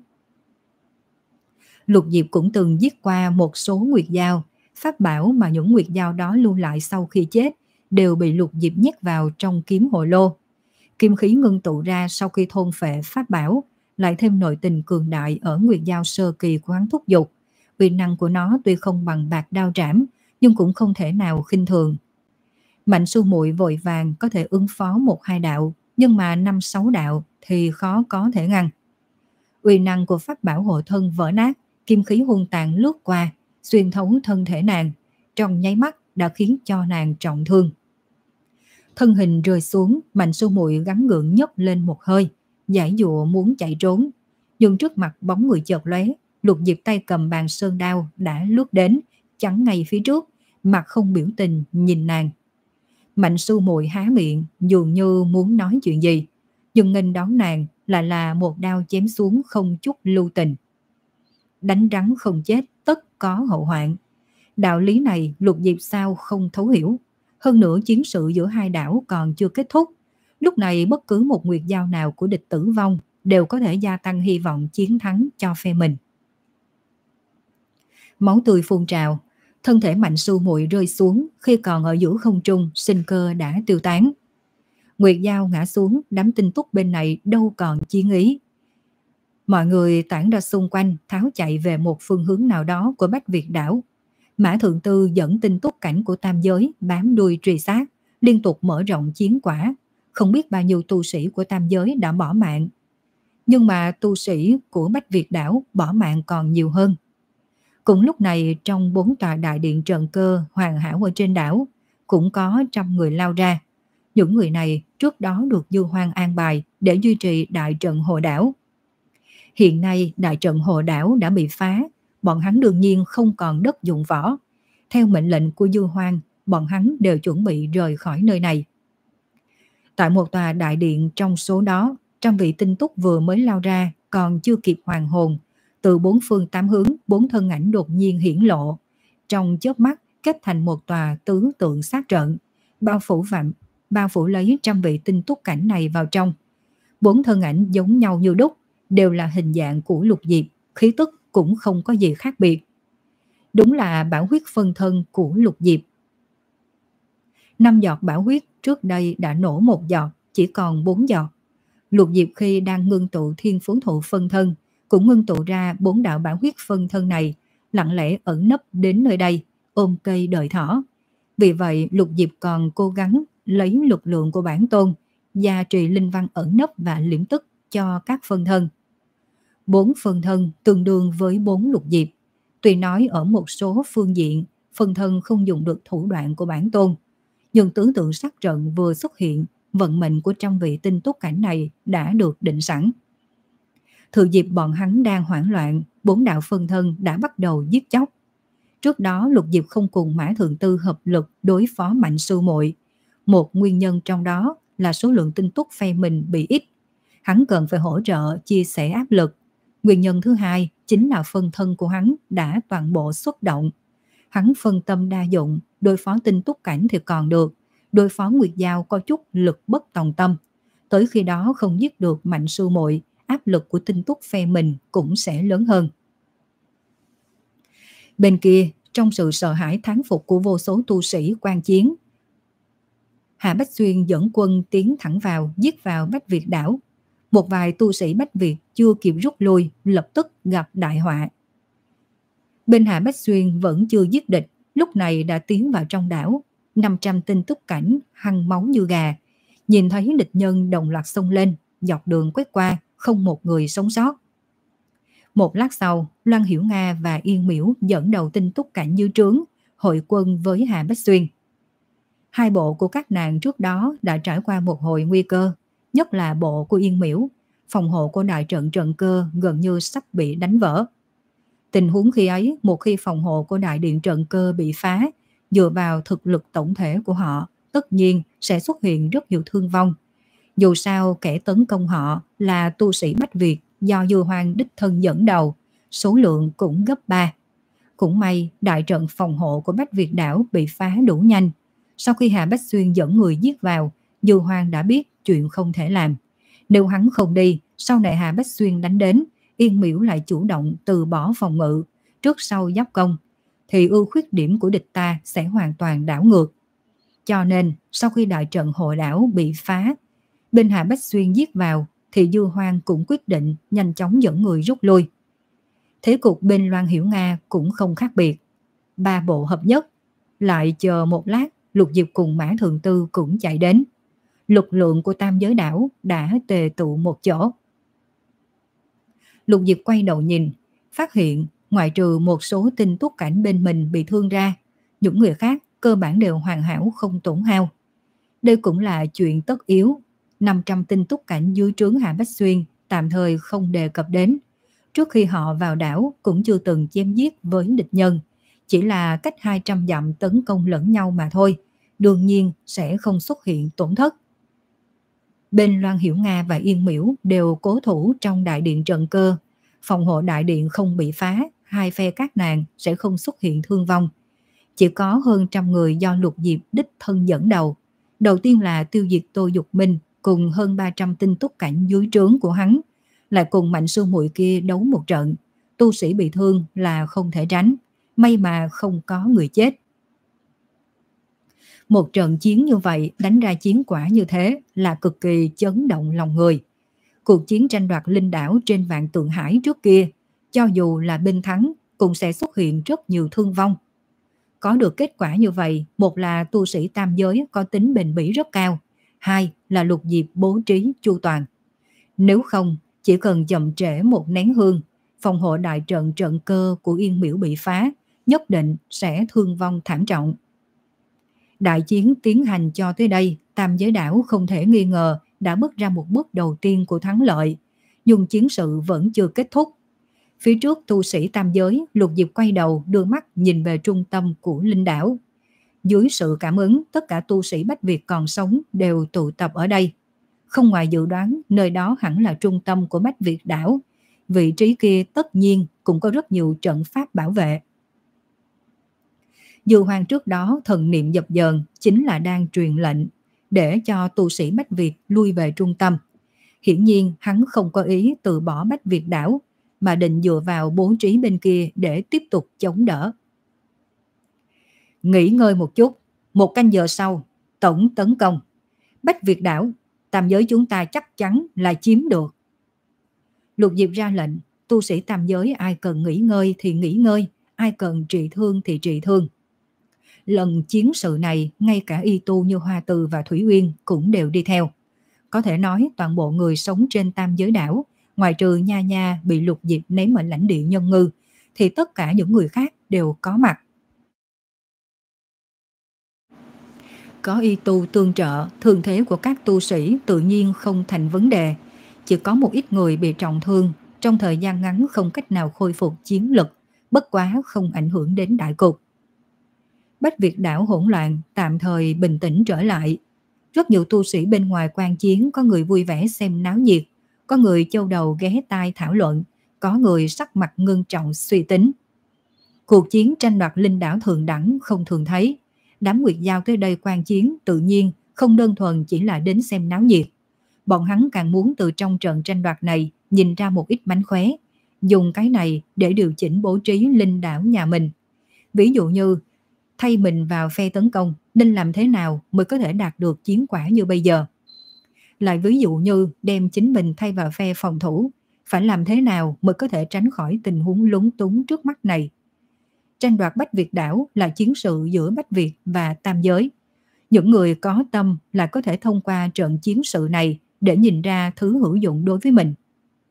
Lục Diệp cũng từng giết qua một số nguyệt dao. Pháp bảo mà những nguyệt dao đó lưu lại sau khi chết đều bị Lục Diệp nhét vào trong kiếm hồ lô. Kim khí ngưng tụ ra sau khi thôn phệ pháp bảo, lại thêm nội tình cường đại ở nguyệt dao sơ kỳ của hắn thúc dục. Uy năng của nó tuy không bằng bạc đao trảm, nhưng cũng không thể nào khinh thường. Mạnh Sư Muội vội vàng có thể ứng phó một hai đạo, nhưng mà năm sáu đạo thì khó có thể ngăn. Uy năng của pháp bảo hộ thân vỡ nát, kim khí hung tàn lướt qua, xuyên thấu thân thể nàng, trong nháy mắt đã khiến cho nàng trọng thương. Thân hình rơi xuống, Mạnh Sư Muội gắng gượng nhấc lên một hơi, giãy giụa muốn chạy trốn, nhưng trước mặt bóng người chợt lóe, Lục Diệp tay cầm bàn sơn đao đã lướt đến, chắn ngay phía trước, mặt không biểu tình nhìn nàng. Mạnh Sư Muội há miệng, dường như muốn nói chuyện gì, nhưng nghênh đón nàng lại là một đao chém xuống không chút lưu tình. Đánh rắn không chết, tất có hậu hoạn. Đạo lý này Lục Diệp sao không thấu hiểu. Hơn nữa chiến sự giữa hai đảo còn chưa kết thúc. Lúc này bất cứ một nguyệt dao nào của địch tử vong đều có thể gia tăng hy vọng chiến thắng cho phe mình. Máu tươi phun trào, thân thể Mạnh Sư Muội rơi xuống, khi còn ở giữa không trung, sinh cơ đã tiêu tán. Nguyệt dao ngã xuống, đám tinh túc bên này đâu còn chiến ý. Mọi người tản ra xung quanh, tháo chạy về một phương hướng nào đó của Bách Việt đảo. Mã Thượng Tư dẫn tinh túc cảnh của tam giới bám đuôi truy sát, liên tục mở rộng chiến quả. Không biết bao nhiêu tu sĩ của tam giới đã bỏ mạng. Nhưng mà tu sĩ của Bách Việt đảo bỏ mạng còn nhiều hơn. Cũng lúc này trong bốn tòa đại điện trận cơ hoàn hảo ở trên đảo, cũng có trăm người lao ra. Những người này trước đó được Dư Hoang an bài để duy trì đại trận hồ đảo. Hiện nay đại trận hồ đảo đã bị phá, bọn hắn đương nhiên không còn đất dụng võ. Theo mệnh lệnh của Dư Hoang, bọn hắn đều chuẩn bị rời khỏi nơi này. Tại một tòa đại điện trong số đó, trăm vị tinh túc vừa mới lao ra, còn chưa kịp hoàn hồn. Từ bốn phương tám hướng, bốn thân ảnh đột nhiên hiển lộ. Trong chớp mắt, kết thành một tòa tứ tượng sát trận, bao phủ vạm, bao phủ lấy trăm vị tinh túc cảnh này vào trong. Bốn thân ảnh giống nhau như đúc, đều là hình dạng của Lục Diệp, khí tức cũng không có gì khác biệt. Đúng là bảo huyết phân thân của Lục Diệp. Năm giọt bảo huyết trước đây đã nổ một giọt, chỉ còn bốn giọt. Lục Diệp khi đang ngưng tụ thiên phú thụ phân thân, cũng ngưng tụ ra bốn đạo bảo huyết phân thân này, lặng lẽ ẩn nấp đến nơi đây, ôm cây đợi thỏ. Vì vậy Lục Diệp còn cố gắng lấy lực lượng của bản tôn, gia trì linh văn ẩn nấp và liễm tức cho các phân thân. Bốn phân thân tương đương với bốn Lục Diệp. Tuy nói ở một số phương diện, phân thân không dùng được thủ đoạn của bản tôn, nhưng tưởng tượng sát trận vừa xuất hiện, vận mệnh của trăm vị tinh túc cảnh này đã được định sẵn. Thừa dịp bọn hắn đang hoảng loạn, bốn đạo phân thân đã bắt đầu giết chóc. Trước đó Lục Diệp không cùng Mã Thượng Tư hợp lực đối phó Mạnh Sư Muội. Một nguyên nhân trong đó là số lượng tinh túc phe mình bị ít. Hắn cần phải hỗ trợ chia sẻ áp lực. Nguyên nhân thứ hai chính là phân thân của hắn đã toàn bộ xuất động. Hắn phân tâm đa dụng, đối phó tinh túc cảnh thì còn được, đối phó nguyệt dao có chút lực bất tòng tâm. Tới khi đó không giết được Mạnh Sư Muội, áp lực của tinh túc phe mình cũng sẽ lớn hơn. Bên kia, trong sự sợ hãi thán phục của vô số tu sĩ quan chiến, Hạ Bách Xuyên dẫn quân tiến thẳng vào, giết vào Bách Việt đảo. Một vài tu sĩ Bách Việt chưa kịp rút lui, lập tức gặp đại họa. Bên Hạ Bách Xuyên vẫn chưa giết địch, lúc này đã tiến vào trong đảo. năm trăm tinh túc cảnh hăng máu như gà, nhìn thấy địch nhân đồng loạt xông lên, dọc đường quét qua, không một người sống sót. Một lát sau, Loan Hiểu Nga và Yên Miễu dẫn đầu tinh túc cảnh như trướng, hội quân với Hạ Bách Xuyên. Hai bộ của các nàng trước đó đã trải qua một hồi nguy cơ, nhất là bộ của Yên Miễu, phòng hộ của đại trận trận cơ gần như sắp bị đánh vỡ. Tình huống khi ấy, một khi phòng hộ của đại điện trận cơ bị phá, dựa vào thực lực tổng thể của họ, tất nhiên sẽ xuất hiện rất nhiều thương vong. Dù sao kẻ tấn công họ là tu sĩ Bách Việt do Dư Hoang đích thân dẫn đầu, số lượng cũng gấp ba. Cũng may đại trận phòng hộ của Bách Việt đảo bị phá đủ nhanh. Sau khi Hà Bách Xuyên dẫn người giết vào, Dư Hoang đã biết chuyện không thể làm. Nếu hắn không đi, sau này Hà Bách Xuyên đánh đến, Yên Miễu lại chủ động từ bỏ phòng ngự, trước sau giáp công, thì ưu khuyết điểm của địch ta sẽ hoàn toàn đảo ngược. Cho nên, sau khi đại trận Hộ Đảo bị phá, bên Hà Bách Xuyên giết vào, thì Dư Hoang cũng quyết định nhanh chóng dẫn người rút lui. Thế cục bên Loan Hiểu Nga cũng không khác biệt. Ba bộ hợp nhất, lại chờ một lát, Lục Diệp cùng Mã Thượng Tư cũng chạy đến. Lực lượng của tam giới đảo đã tề tụ một chỗ. Lục Diệp quay đầu nhìn, phát hiện ngoại trừ một số tinh túc cảnh bên mình bị thương ra, những người khác cơ bản đều hoàn hảo không tổn hao. Đây cũng là chuyện tất yếu. năm trăm tinh túc cảnh dưới trướng Hà Bách Xuyên tạm thời không đề cập đến. Trước khi họ vào đảo cũng chưa từng chém giết với địch nhân, chỉ là cách hai trăm dặm tấn công lẫn nhau mà thôi, đương nhiên sẽ không xuất hiện tổn thất. Bên Loan Hiểu Nga và Yên Miễu đều cố thủ trong đại điện trận cơ, phòng hộ đại điện không bị phá, hai phe các nàng sẽ không xuất hiện thương vong. Chỉ có hơn trăm người do Lục Diệp đích thân dẫn đầu. Đầu tiên là tiêu diệt Tô Dục Minh cùng hơn ba trăm tinh túc cảnh dưới trướng của hắn, lại cùng Mạnh Sư Muội kia đấu một trận. Tu sĩ bị thương là không thể tránh, may mà không có người chết. Một trận chiến như vậy đánh ra chiến quả như thế là cực kỳ chấn động lòng người. Cuộc chiến tranh đoạt linh đảo trên Vạn Tượng Hải trước kia, cho dù là bên thắng cũng sẽ xuất hiện rất nhiều thương vong. Có được kết quả như vậy, một là tu sĩ tam giới có tính bền bỉ rất cao, hai là Lục Diệp bố trí chu toàn. Nếu không, chỉ cần chậm trễ một nén hương, phòng hộ đại trận trận cơ của Yên Miễu bị phá, nhất định sẽ thương vong thảm trọng. Đại chiến tiến hành cho tới đây, tam giới đảo không thể nghi ngờ đã bước ra một bước đầu tiên của thắng lợi, nhưng chiến sự vẫn chưa kết thúc. Phía trước tu sĩ tam giới, Lục Diệp quay đầu đưa mắt nhìn về trung tâm của linh đảo. Dưới sự cảm ứng, tất cả tu sĩ Bách Việt còn sống đều tụ tập ở đây. Không ngoài dự đoán, nơi đó hẳn là trung tâm của Bách Việt đảo. Vị trí kia tất nhiên cũng có rất nhiều trận pháp bảo vệ. Dư Hoang trước đó thần niệm dập dờn chính là đang truyền lệnh để cho tu sĩ Bách Việt lui về trung tâm. Hiển nhiên hắn không có ý từ bỏ Bách Việt đảo, mà định dựa vào bố trí bên kia để tiếp tục chống đỡ. Nghỉ ngơi một chút, một canh giờ sau, tổng tấn công. Bách Việt đảo, tam giới chúng ta chắc chắn là chiếm được. Lục Diệp ra lệnh, tu sĩ tam giới ai cần nghỉ ngơi thì nghỉ ngơi, ai cần trị thương thì trị thương. Lần chiến sự này, ngay cả y tu như Hoa Từ và Thủy Uyên cũng đều đi theo. Có thể nói toàn bộ người sống trên tam giới đảo, ngoài trừ Nha Nha bị Lục Diệp ném ở lãnh địa Nhân Ngư, thì tất cả những người khác đều có mặt. Có y tu tương trợ, thương thế của các tu sĩ tự nhiên không thành vấn đề. Chỉ có một ít người bị trọng thương, trong thời gian ngắn không cách nào khôi phục chiến lực, bất quá không ảnh hưởng đến đại cục. Bách Việt đảo hỗn loạn, tạm thời bình tĩnh trở lại. Rất nhiều tu sĩ bên ngoài quan chiến, có người vui vẻ xem náo nhiệt, có người châu đầu ghé tai thảo luận, có người sắc mặt ngưng trọng suy tính. Cuộc chiến tranh đoạt linh đảo thường đẳng không thường thấy. Đám Nguyệt Giao tới đây quan chiến tự nhiên không đơn thuần chỉ là đến xem náo nhiệt. Bọn hắn càng muốn từ trong trận tranh đoạt này nhìn ra một ít mánh khóe, dùng cái này để điều chỉnh bố trí linh đảo nhà mình. Ví dụ như thay mình vào phe tấn công nên làm thế nào mới có thể đạt được chiến quả như bây giờ. Lại ví dụ như đem chính mình thay vào phe phòng thủ, phải làm thế nào mới có thể tránh khỏi tình huống lúng túng trước mắt này. Tranh đoạt Bách Việt đảo là chiến sự giữa Bách Việt và tam giới. Những người có tâm là có thể thông qua trận chiến sự này để nhìn ra thứ hữu dụng đối với mình.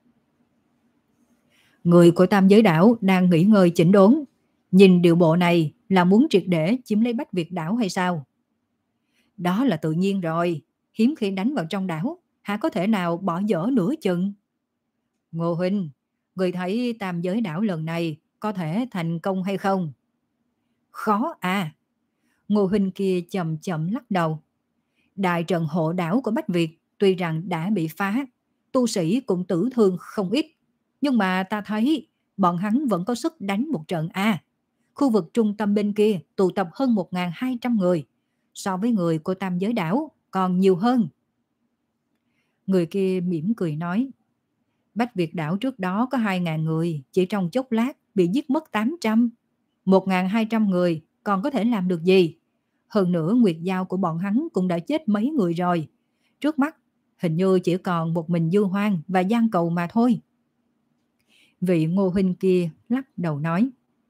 Người của tam giới đảo đang nghỉ ngơi chỉnh đốn. Nhìn điều bộ này là muốn triệt để chiếm lấy Bách Việt đảo hay sao? Đó là tự nhiên rồi. Hiếm khi đánh vào trong đảo, hả có thể nào bỏ dở nửa chừng? Ngô huynh, người thấy tam giới đảo lần này có thể thành công hay không? Khó à. Ngô huynh kia chậm chậm lắc đầu. Đại trận hộ đảo của Bách Việt tuy rằng đã bị phá, tu sĩ cũng tử thương không ít, nhưng mà ta thấy bọn hắn vẫn có sức đánh một trận à. Khu vực trung tâm bên kia tụ tập hơn một nghìn hai trăm người, so với người của tam giới đảo còn nhiều hơn. Người kia mỉm cười nói, Bách Việt đảo trước đó có hai ngàn người, chỉ trong chốc lát bị giết mất tám trăm. một nghìn hai trăm người còn có thể làm được gì? Hơn nữa Nguyệt Giao của bọn hắn cũng đã chết mấy người rồi. Trước mắt hình như chỉ còn một mình Dư Hoang và Giang Cầu mà thôi. Vị Ngô huynh kia lắc đầu nói,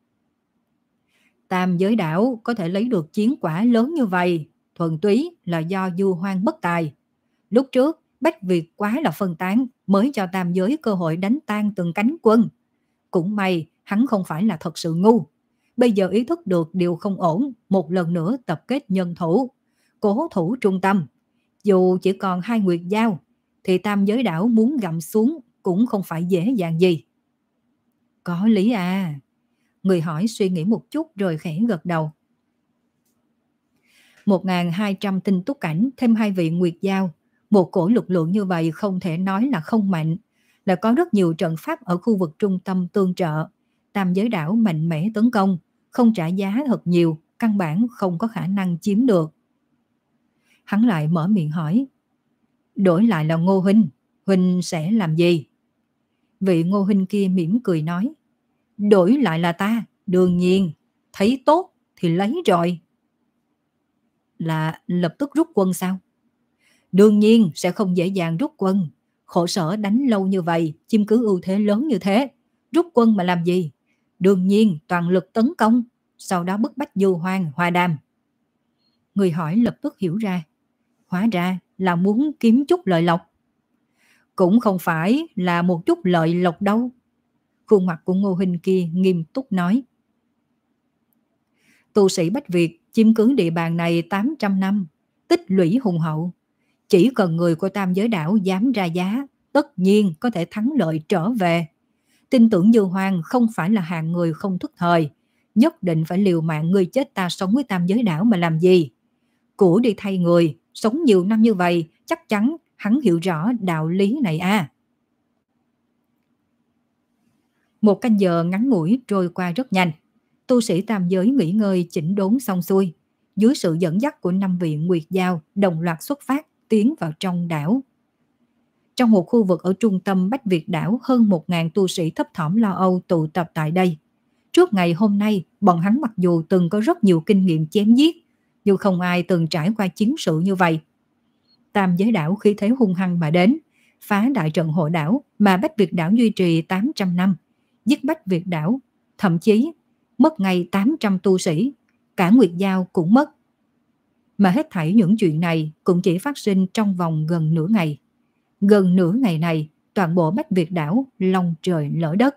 tam giới đảo có thể lấy được chiến quả lớn như vậy, thuần túy là do Dư Hoang bất tài. Lúc trước Bách Việt quá là phân tán mới cho tam giới cơ hội đánh tan từng cánh quân. Cũng may hắn không phải là thật sự ngu. Bây giờ ý thức được điều không ổn, một lần nữa tập kết nhân thủ, cố thủ trung tâm. Dù chỉ còn hai Nguyệt Giao, thì tam giới đảo muốn gặm xuống cũng không phải dễ dàng gì. Có lý à. Người hỏi suy nghĩ một chút rồi khẽ gật đầu. một nghìn hai trăm tinh túc cảnh thêm hai vị Nguyệt Giao. Một cổ lực lượng như vậy không thể nói là không mạnh. Là có rất nhiều trận pháp ở khu vực trung tâm tương trợ. Tam giới đảo mạnh mẽ tấn công, không trả giá thật nhiều, căn bản không có khả năng chiếm được. Hắn lại mở miệng hỏi, đổi lại là Ngô huynh, huynh sẽ làm gì? Vị Ngô huynh kia mỉm cười nói, đổi lại là ta, đương nhiên, thấy tốt thì lấy rồi. Là lập tức rút quân sao? Đương nhiên sẽ không dễ dàng rút quân. Khổ sở đánh lâu như vậy, chiếm cứ ưu thế lớn như thế, rút quân mà làm gì? Đương nhiên toàn lực tấn công, sau đó bức bách Dư Hoang hòa đàm. Người hỏi lập tức hiểu ra, hóa ra là muốn kiếm chút lợi lộc. Cũng không phải là một chút lợi lộc đâu. Khuôn mặt của Ngô huynh kia nghiêm túc nói, tu sĩ Bách Việt chiếm cứ địa bàn này tám trăm năm, tích lũy hùng hậu. Chỉ cần người của tam giới đảo dám ra giá, tất nhiên có thể thắng lợi trở về. Tin tưởng Dư Hoang không phải là hạng người không thức thời, nhất định phải liều mạng người chết ta sống với tam giới đảo mà làm gì. Của đi thay người, sống nhiều năm như vậy, chắc chắn hắn hiểu rõ đạo lý này à. Một canh giờ ngắn ngủi trôi qua rất nhanh. Tu sĩ tam giới nghỉ ngơi chỉnh đốn xong xuôi. Dưới sự dẫn dắt của năm vị Nguyệt Giao đồng loạt xuất phát tiến vào trong đảo. Trong một khu vực ở trung tâm Bách Việt đảo, hơn một nghìn tu sĩ thấp thỏm lo âu tụ tập tại đây. Trước ngày hôm nay, bọn hắn mặc dù từng có rất nhiều kinh nghiệm chém giết, nhưng không ai từng trải qua chiến sự như vậy. Tam giới đảo khí thế hung hăng mà đến, phá đại trận hộ đảo mà Bách Việt đảo duy trì tám trăm năm, giết Bách Việt đảo, thậm chí mất ngay tám trăm tu sĩ, cả Nguyệt Giao cũng mất. Mà hết thảy những chuyện này cũng chỉ phát sinh trong vòng gần nửa ngày. Gần nửa ngày này, toàn bộ Bách Việt đảo long trời lỡ đất.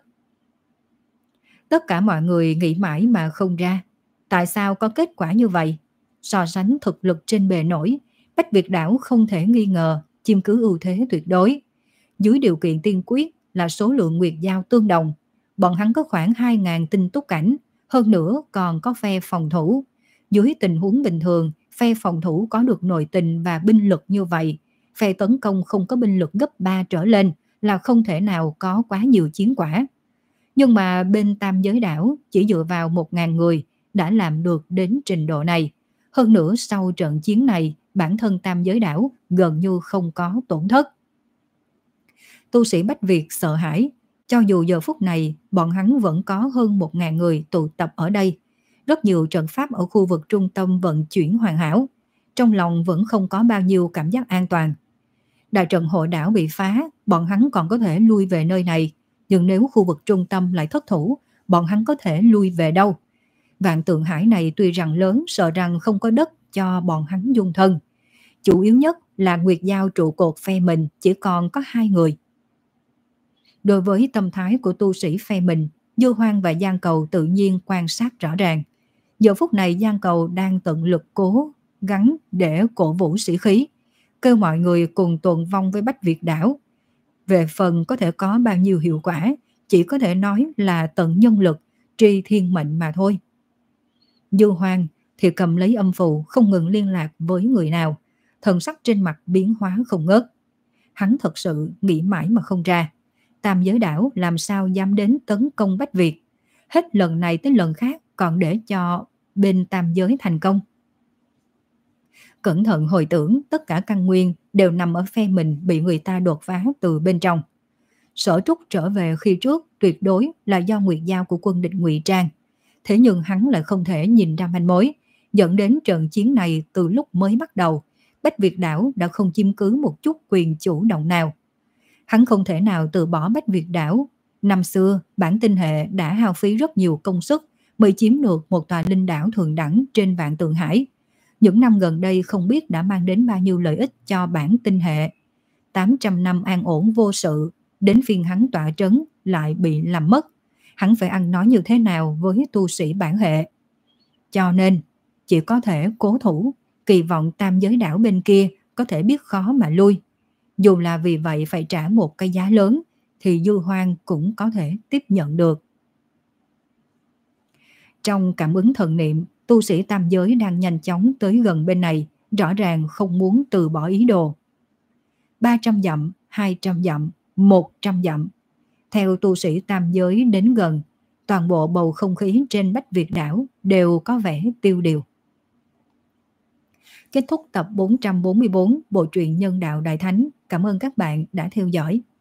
Tất cả mọi người nghĩ mãi mà không ra, tại sao có kết quả như vậy? So sánh thực lực trên bề nổi, Bách Việt đảo không thể nghi ngờ chiếm cứ ưu thế tuyệt đối. Dưới điều kiện tiên quyết là số lượng Nguyệt Giao tương đồng, bọn hắn có khoảng hai nghìn tinh túc cảnh, hơn nữa còn có phe phòng thủ. Dưới tình huống bình thường, phe phòng thủ có được nội tình và binh lực như vậy, phe tấn công không có binh lực gấp ba trở lên là không thể nào có quá nhiều chiến quả. Nhưng mà bên tam giới đảo chỉ dựa vào một nghìn người đã làm được đến trình độ này. Hơn nữa sau trận chiến này, bản thân tam giới đảo gần như không có tổn thất. Tu sĩ Bách Việt sợ hãi, cho dù giờ phút này bọn hắn vẫn có hơn một nghìn người tụ tập ở đây. Rất nhiều trận pháp ở khu vực trung tâm vận chuyển hoàn hảo. Trong lòng vẫn không có bao nhiêu cảm giác an toàn. Đại trận hộ đảo bị phá, bọn hắn còn có thể lui về nơi này. Nhưng nếu khu vực trung tâm lại thất thủ, bọn hắn có thể lui về đâu? Vạn Tượng Hải này tuy rằng lớn, sợ rằng không có đất cho bọn hắn dung thân. Chủ yếu nhất là Nguyệt Giao trụ cột phe mình chỉ còn có hai người. Đối với tâm thái của tu sĩ phe mình, Dư Hoang và Giang Cầu tự nhiên quan sát rõ ràng. Giờ phút này Giang Cầu đang tận lực cố gắng để cổ vũ sĩ khí, kêu mọi người cùng tuần vong với Bách Việt đảo. Về phần có thể có bao nhiêu hiệu quả, chỉ có thể nói là tận nhân lực, tri thiên mệnh mà thôi. Dư Hoang thì cầm lấy âm phù không ngừng liên lạc với người nào, thần sắc trên mặt biến hóa không ngớt. Hắn thật sự nghĩ mãi mà không ra, tam giới đảo làm sao dám đến tấn công Bách Việt, hết lần này tới lần khác còn để cho bên tam giới thành công. Cẩn thận hồi tưởng, tất cả căn nguyên đều nằm ở phe mình bị người ta đột phá từ bên trong. Sở Trúc trở về khi trước tuyệt đối là do nguyệt giao của quân địch ngụy trang. Thế nhưng hắn lại không thể nhìn ra manh mối, dẫn đến trận chiến này từ lúc mới bắt đầu, Bách Việt đảo đã không chiếm cứ một chút quyền chủ động nào. Hắn không thể nào từ bỏ Bách Việt đảo. Năm xưa, bản tinh hệ đã hao phí rất nhiều công sức mới chiếm được một tòa linh đảo thượng đẳng trên vạn tượng hải. Những năm gần đây không biết đã mang đến bao nhiêu lợi ích cho bản tinh hệ. tám trăm năm an ổn vô sự, đến phiên hắn tọa trấn lại bị làm mất. Hắn phải ăn nói như thế nào với tu sĩ bản hệ? Cho nên, chỉ có thể cố thủ, kỳ vọng tam giới đảo bên kia có thể biết khó mà lui. Dù là vì vậy phải trả một cái giá lớn, thì Dư Hoang cũng có thể tiếp nhận được. Trong cảm ứng thần niệm, tu sĩ tam giới đang nhanh chóng tới gần bên này, rõ ràng không muốn từ bỏ ý đồ. ba trăm dặm, hai trăm dặm, một trăm dặm. Theo tu sĩ tam giới đến gần, toàn bộ bầu không khí trên Bách Việt đảo đều có vẻ tiêu điều. Kết thúc tập bốn trăm bốn mươi bốn Bộ truyện Nhân đạo Đại Thánh. Cảm ơn các bạn đã theo dõi.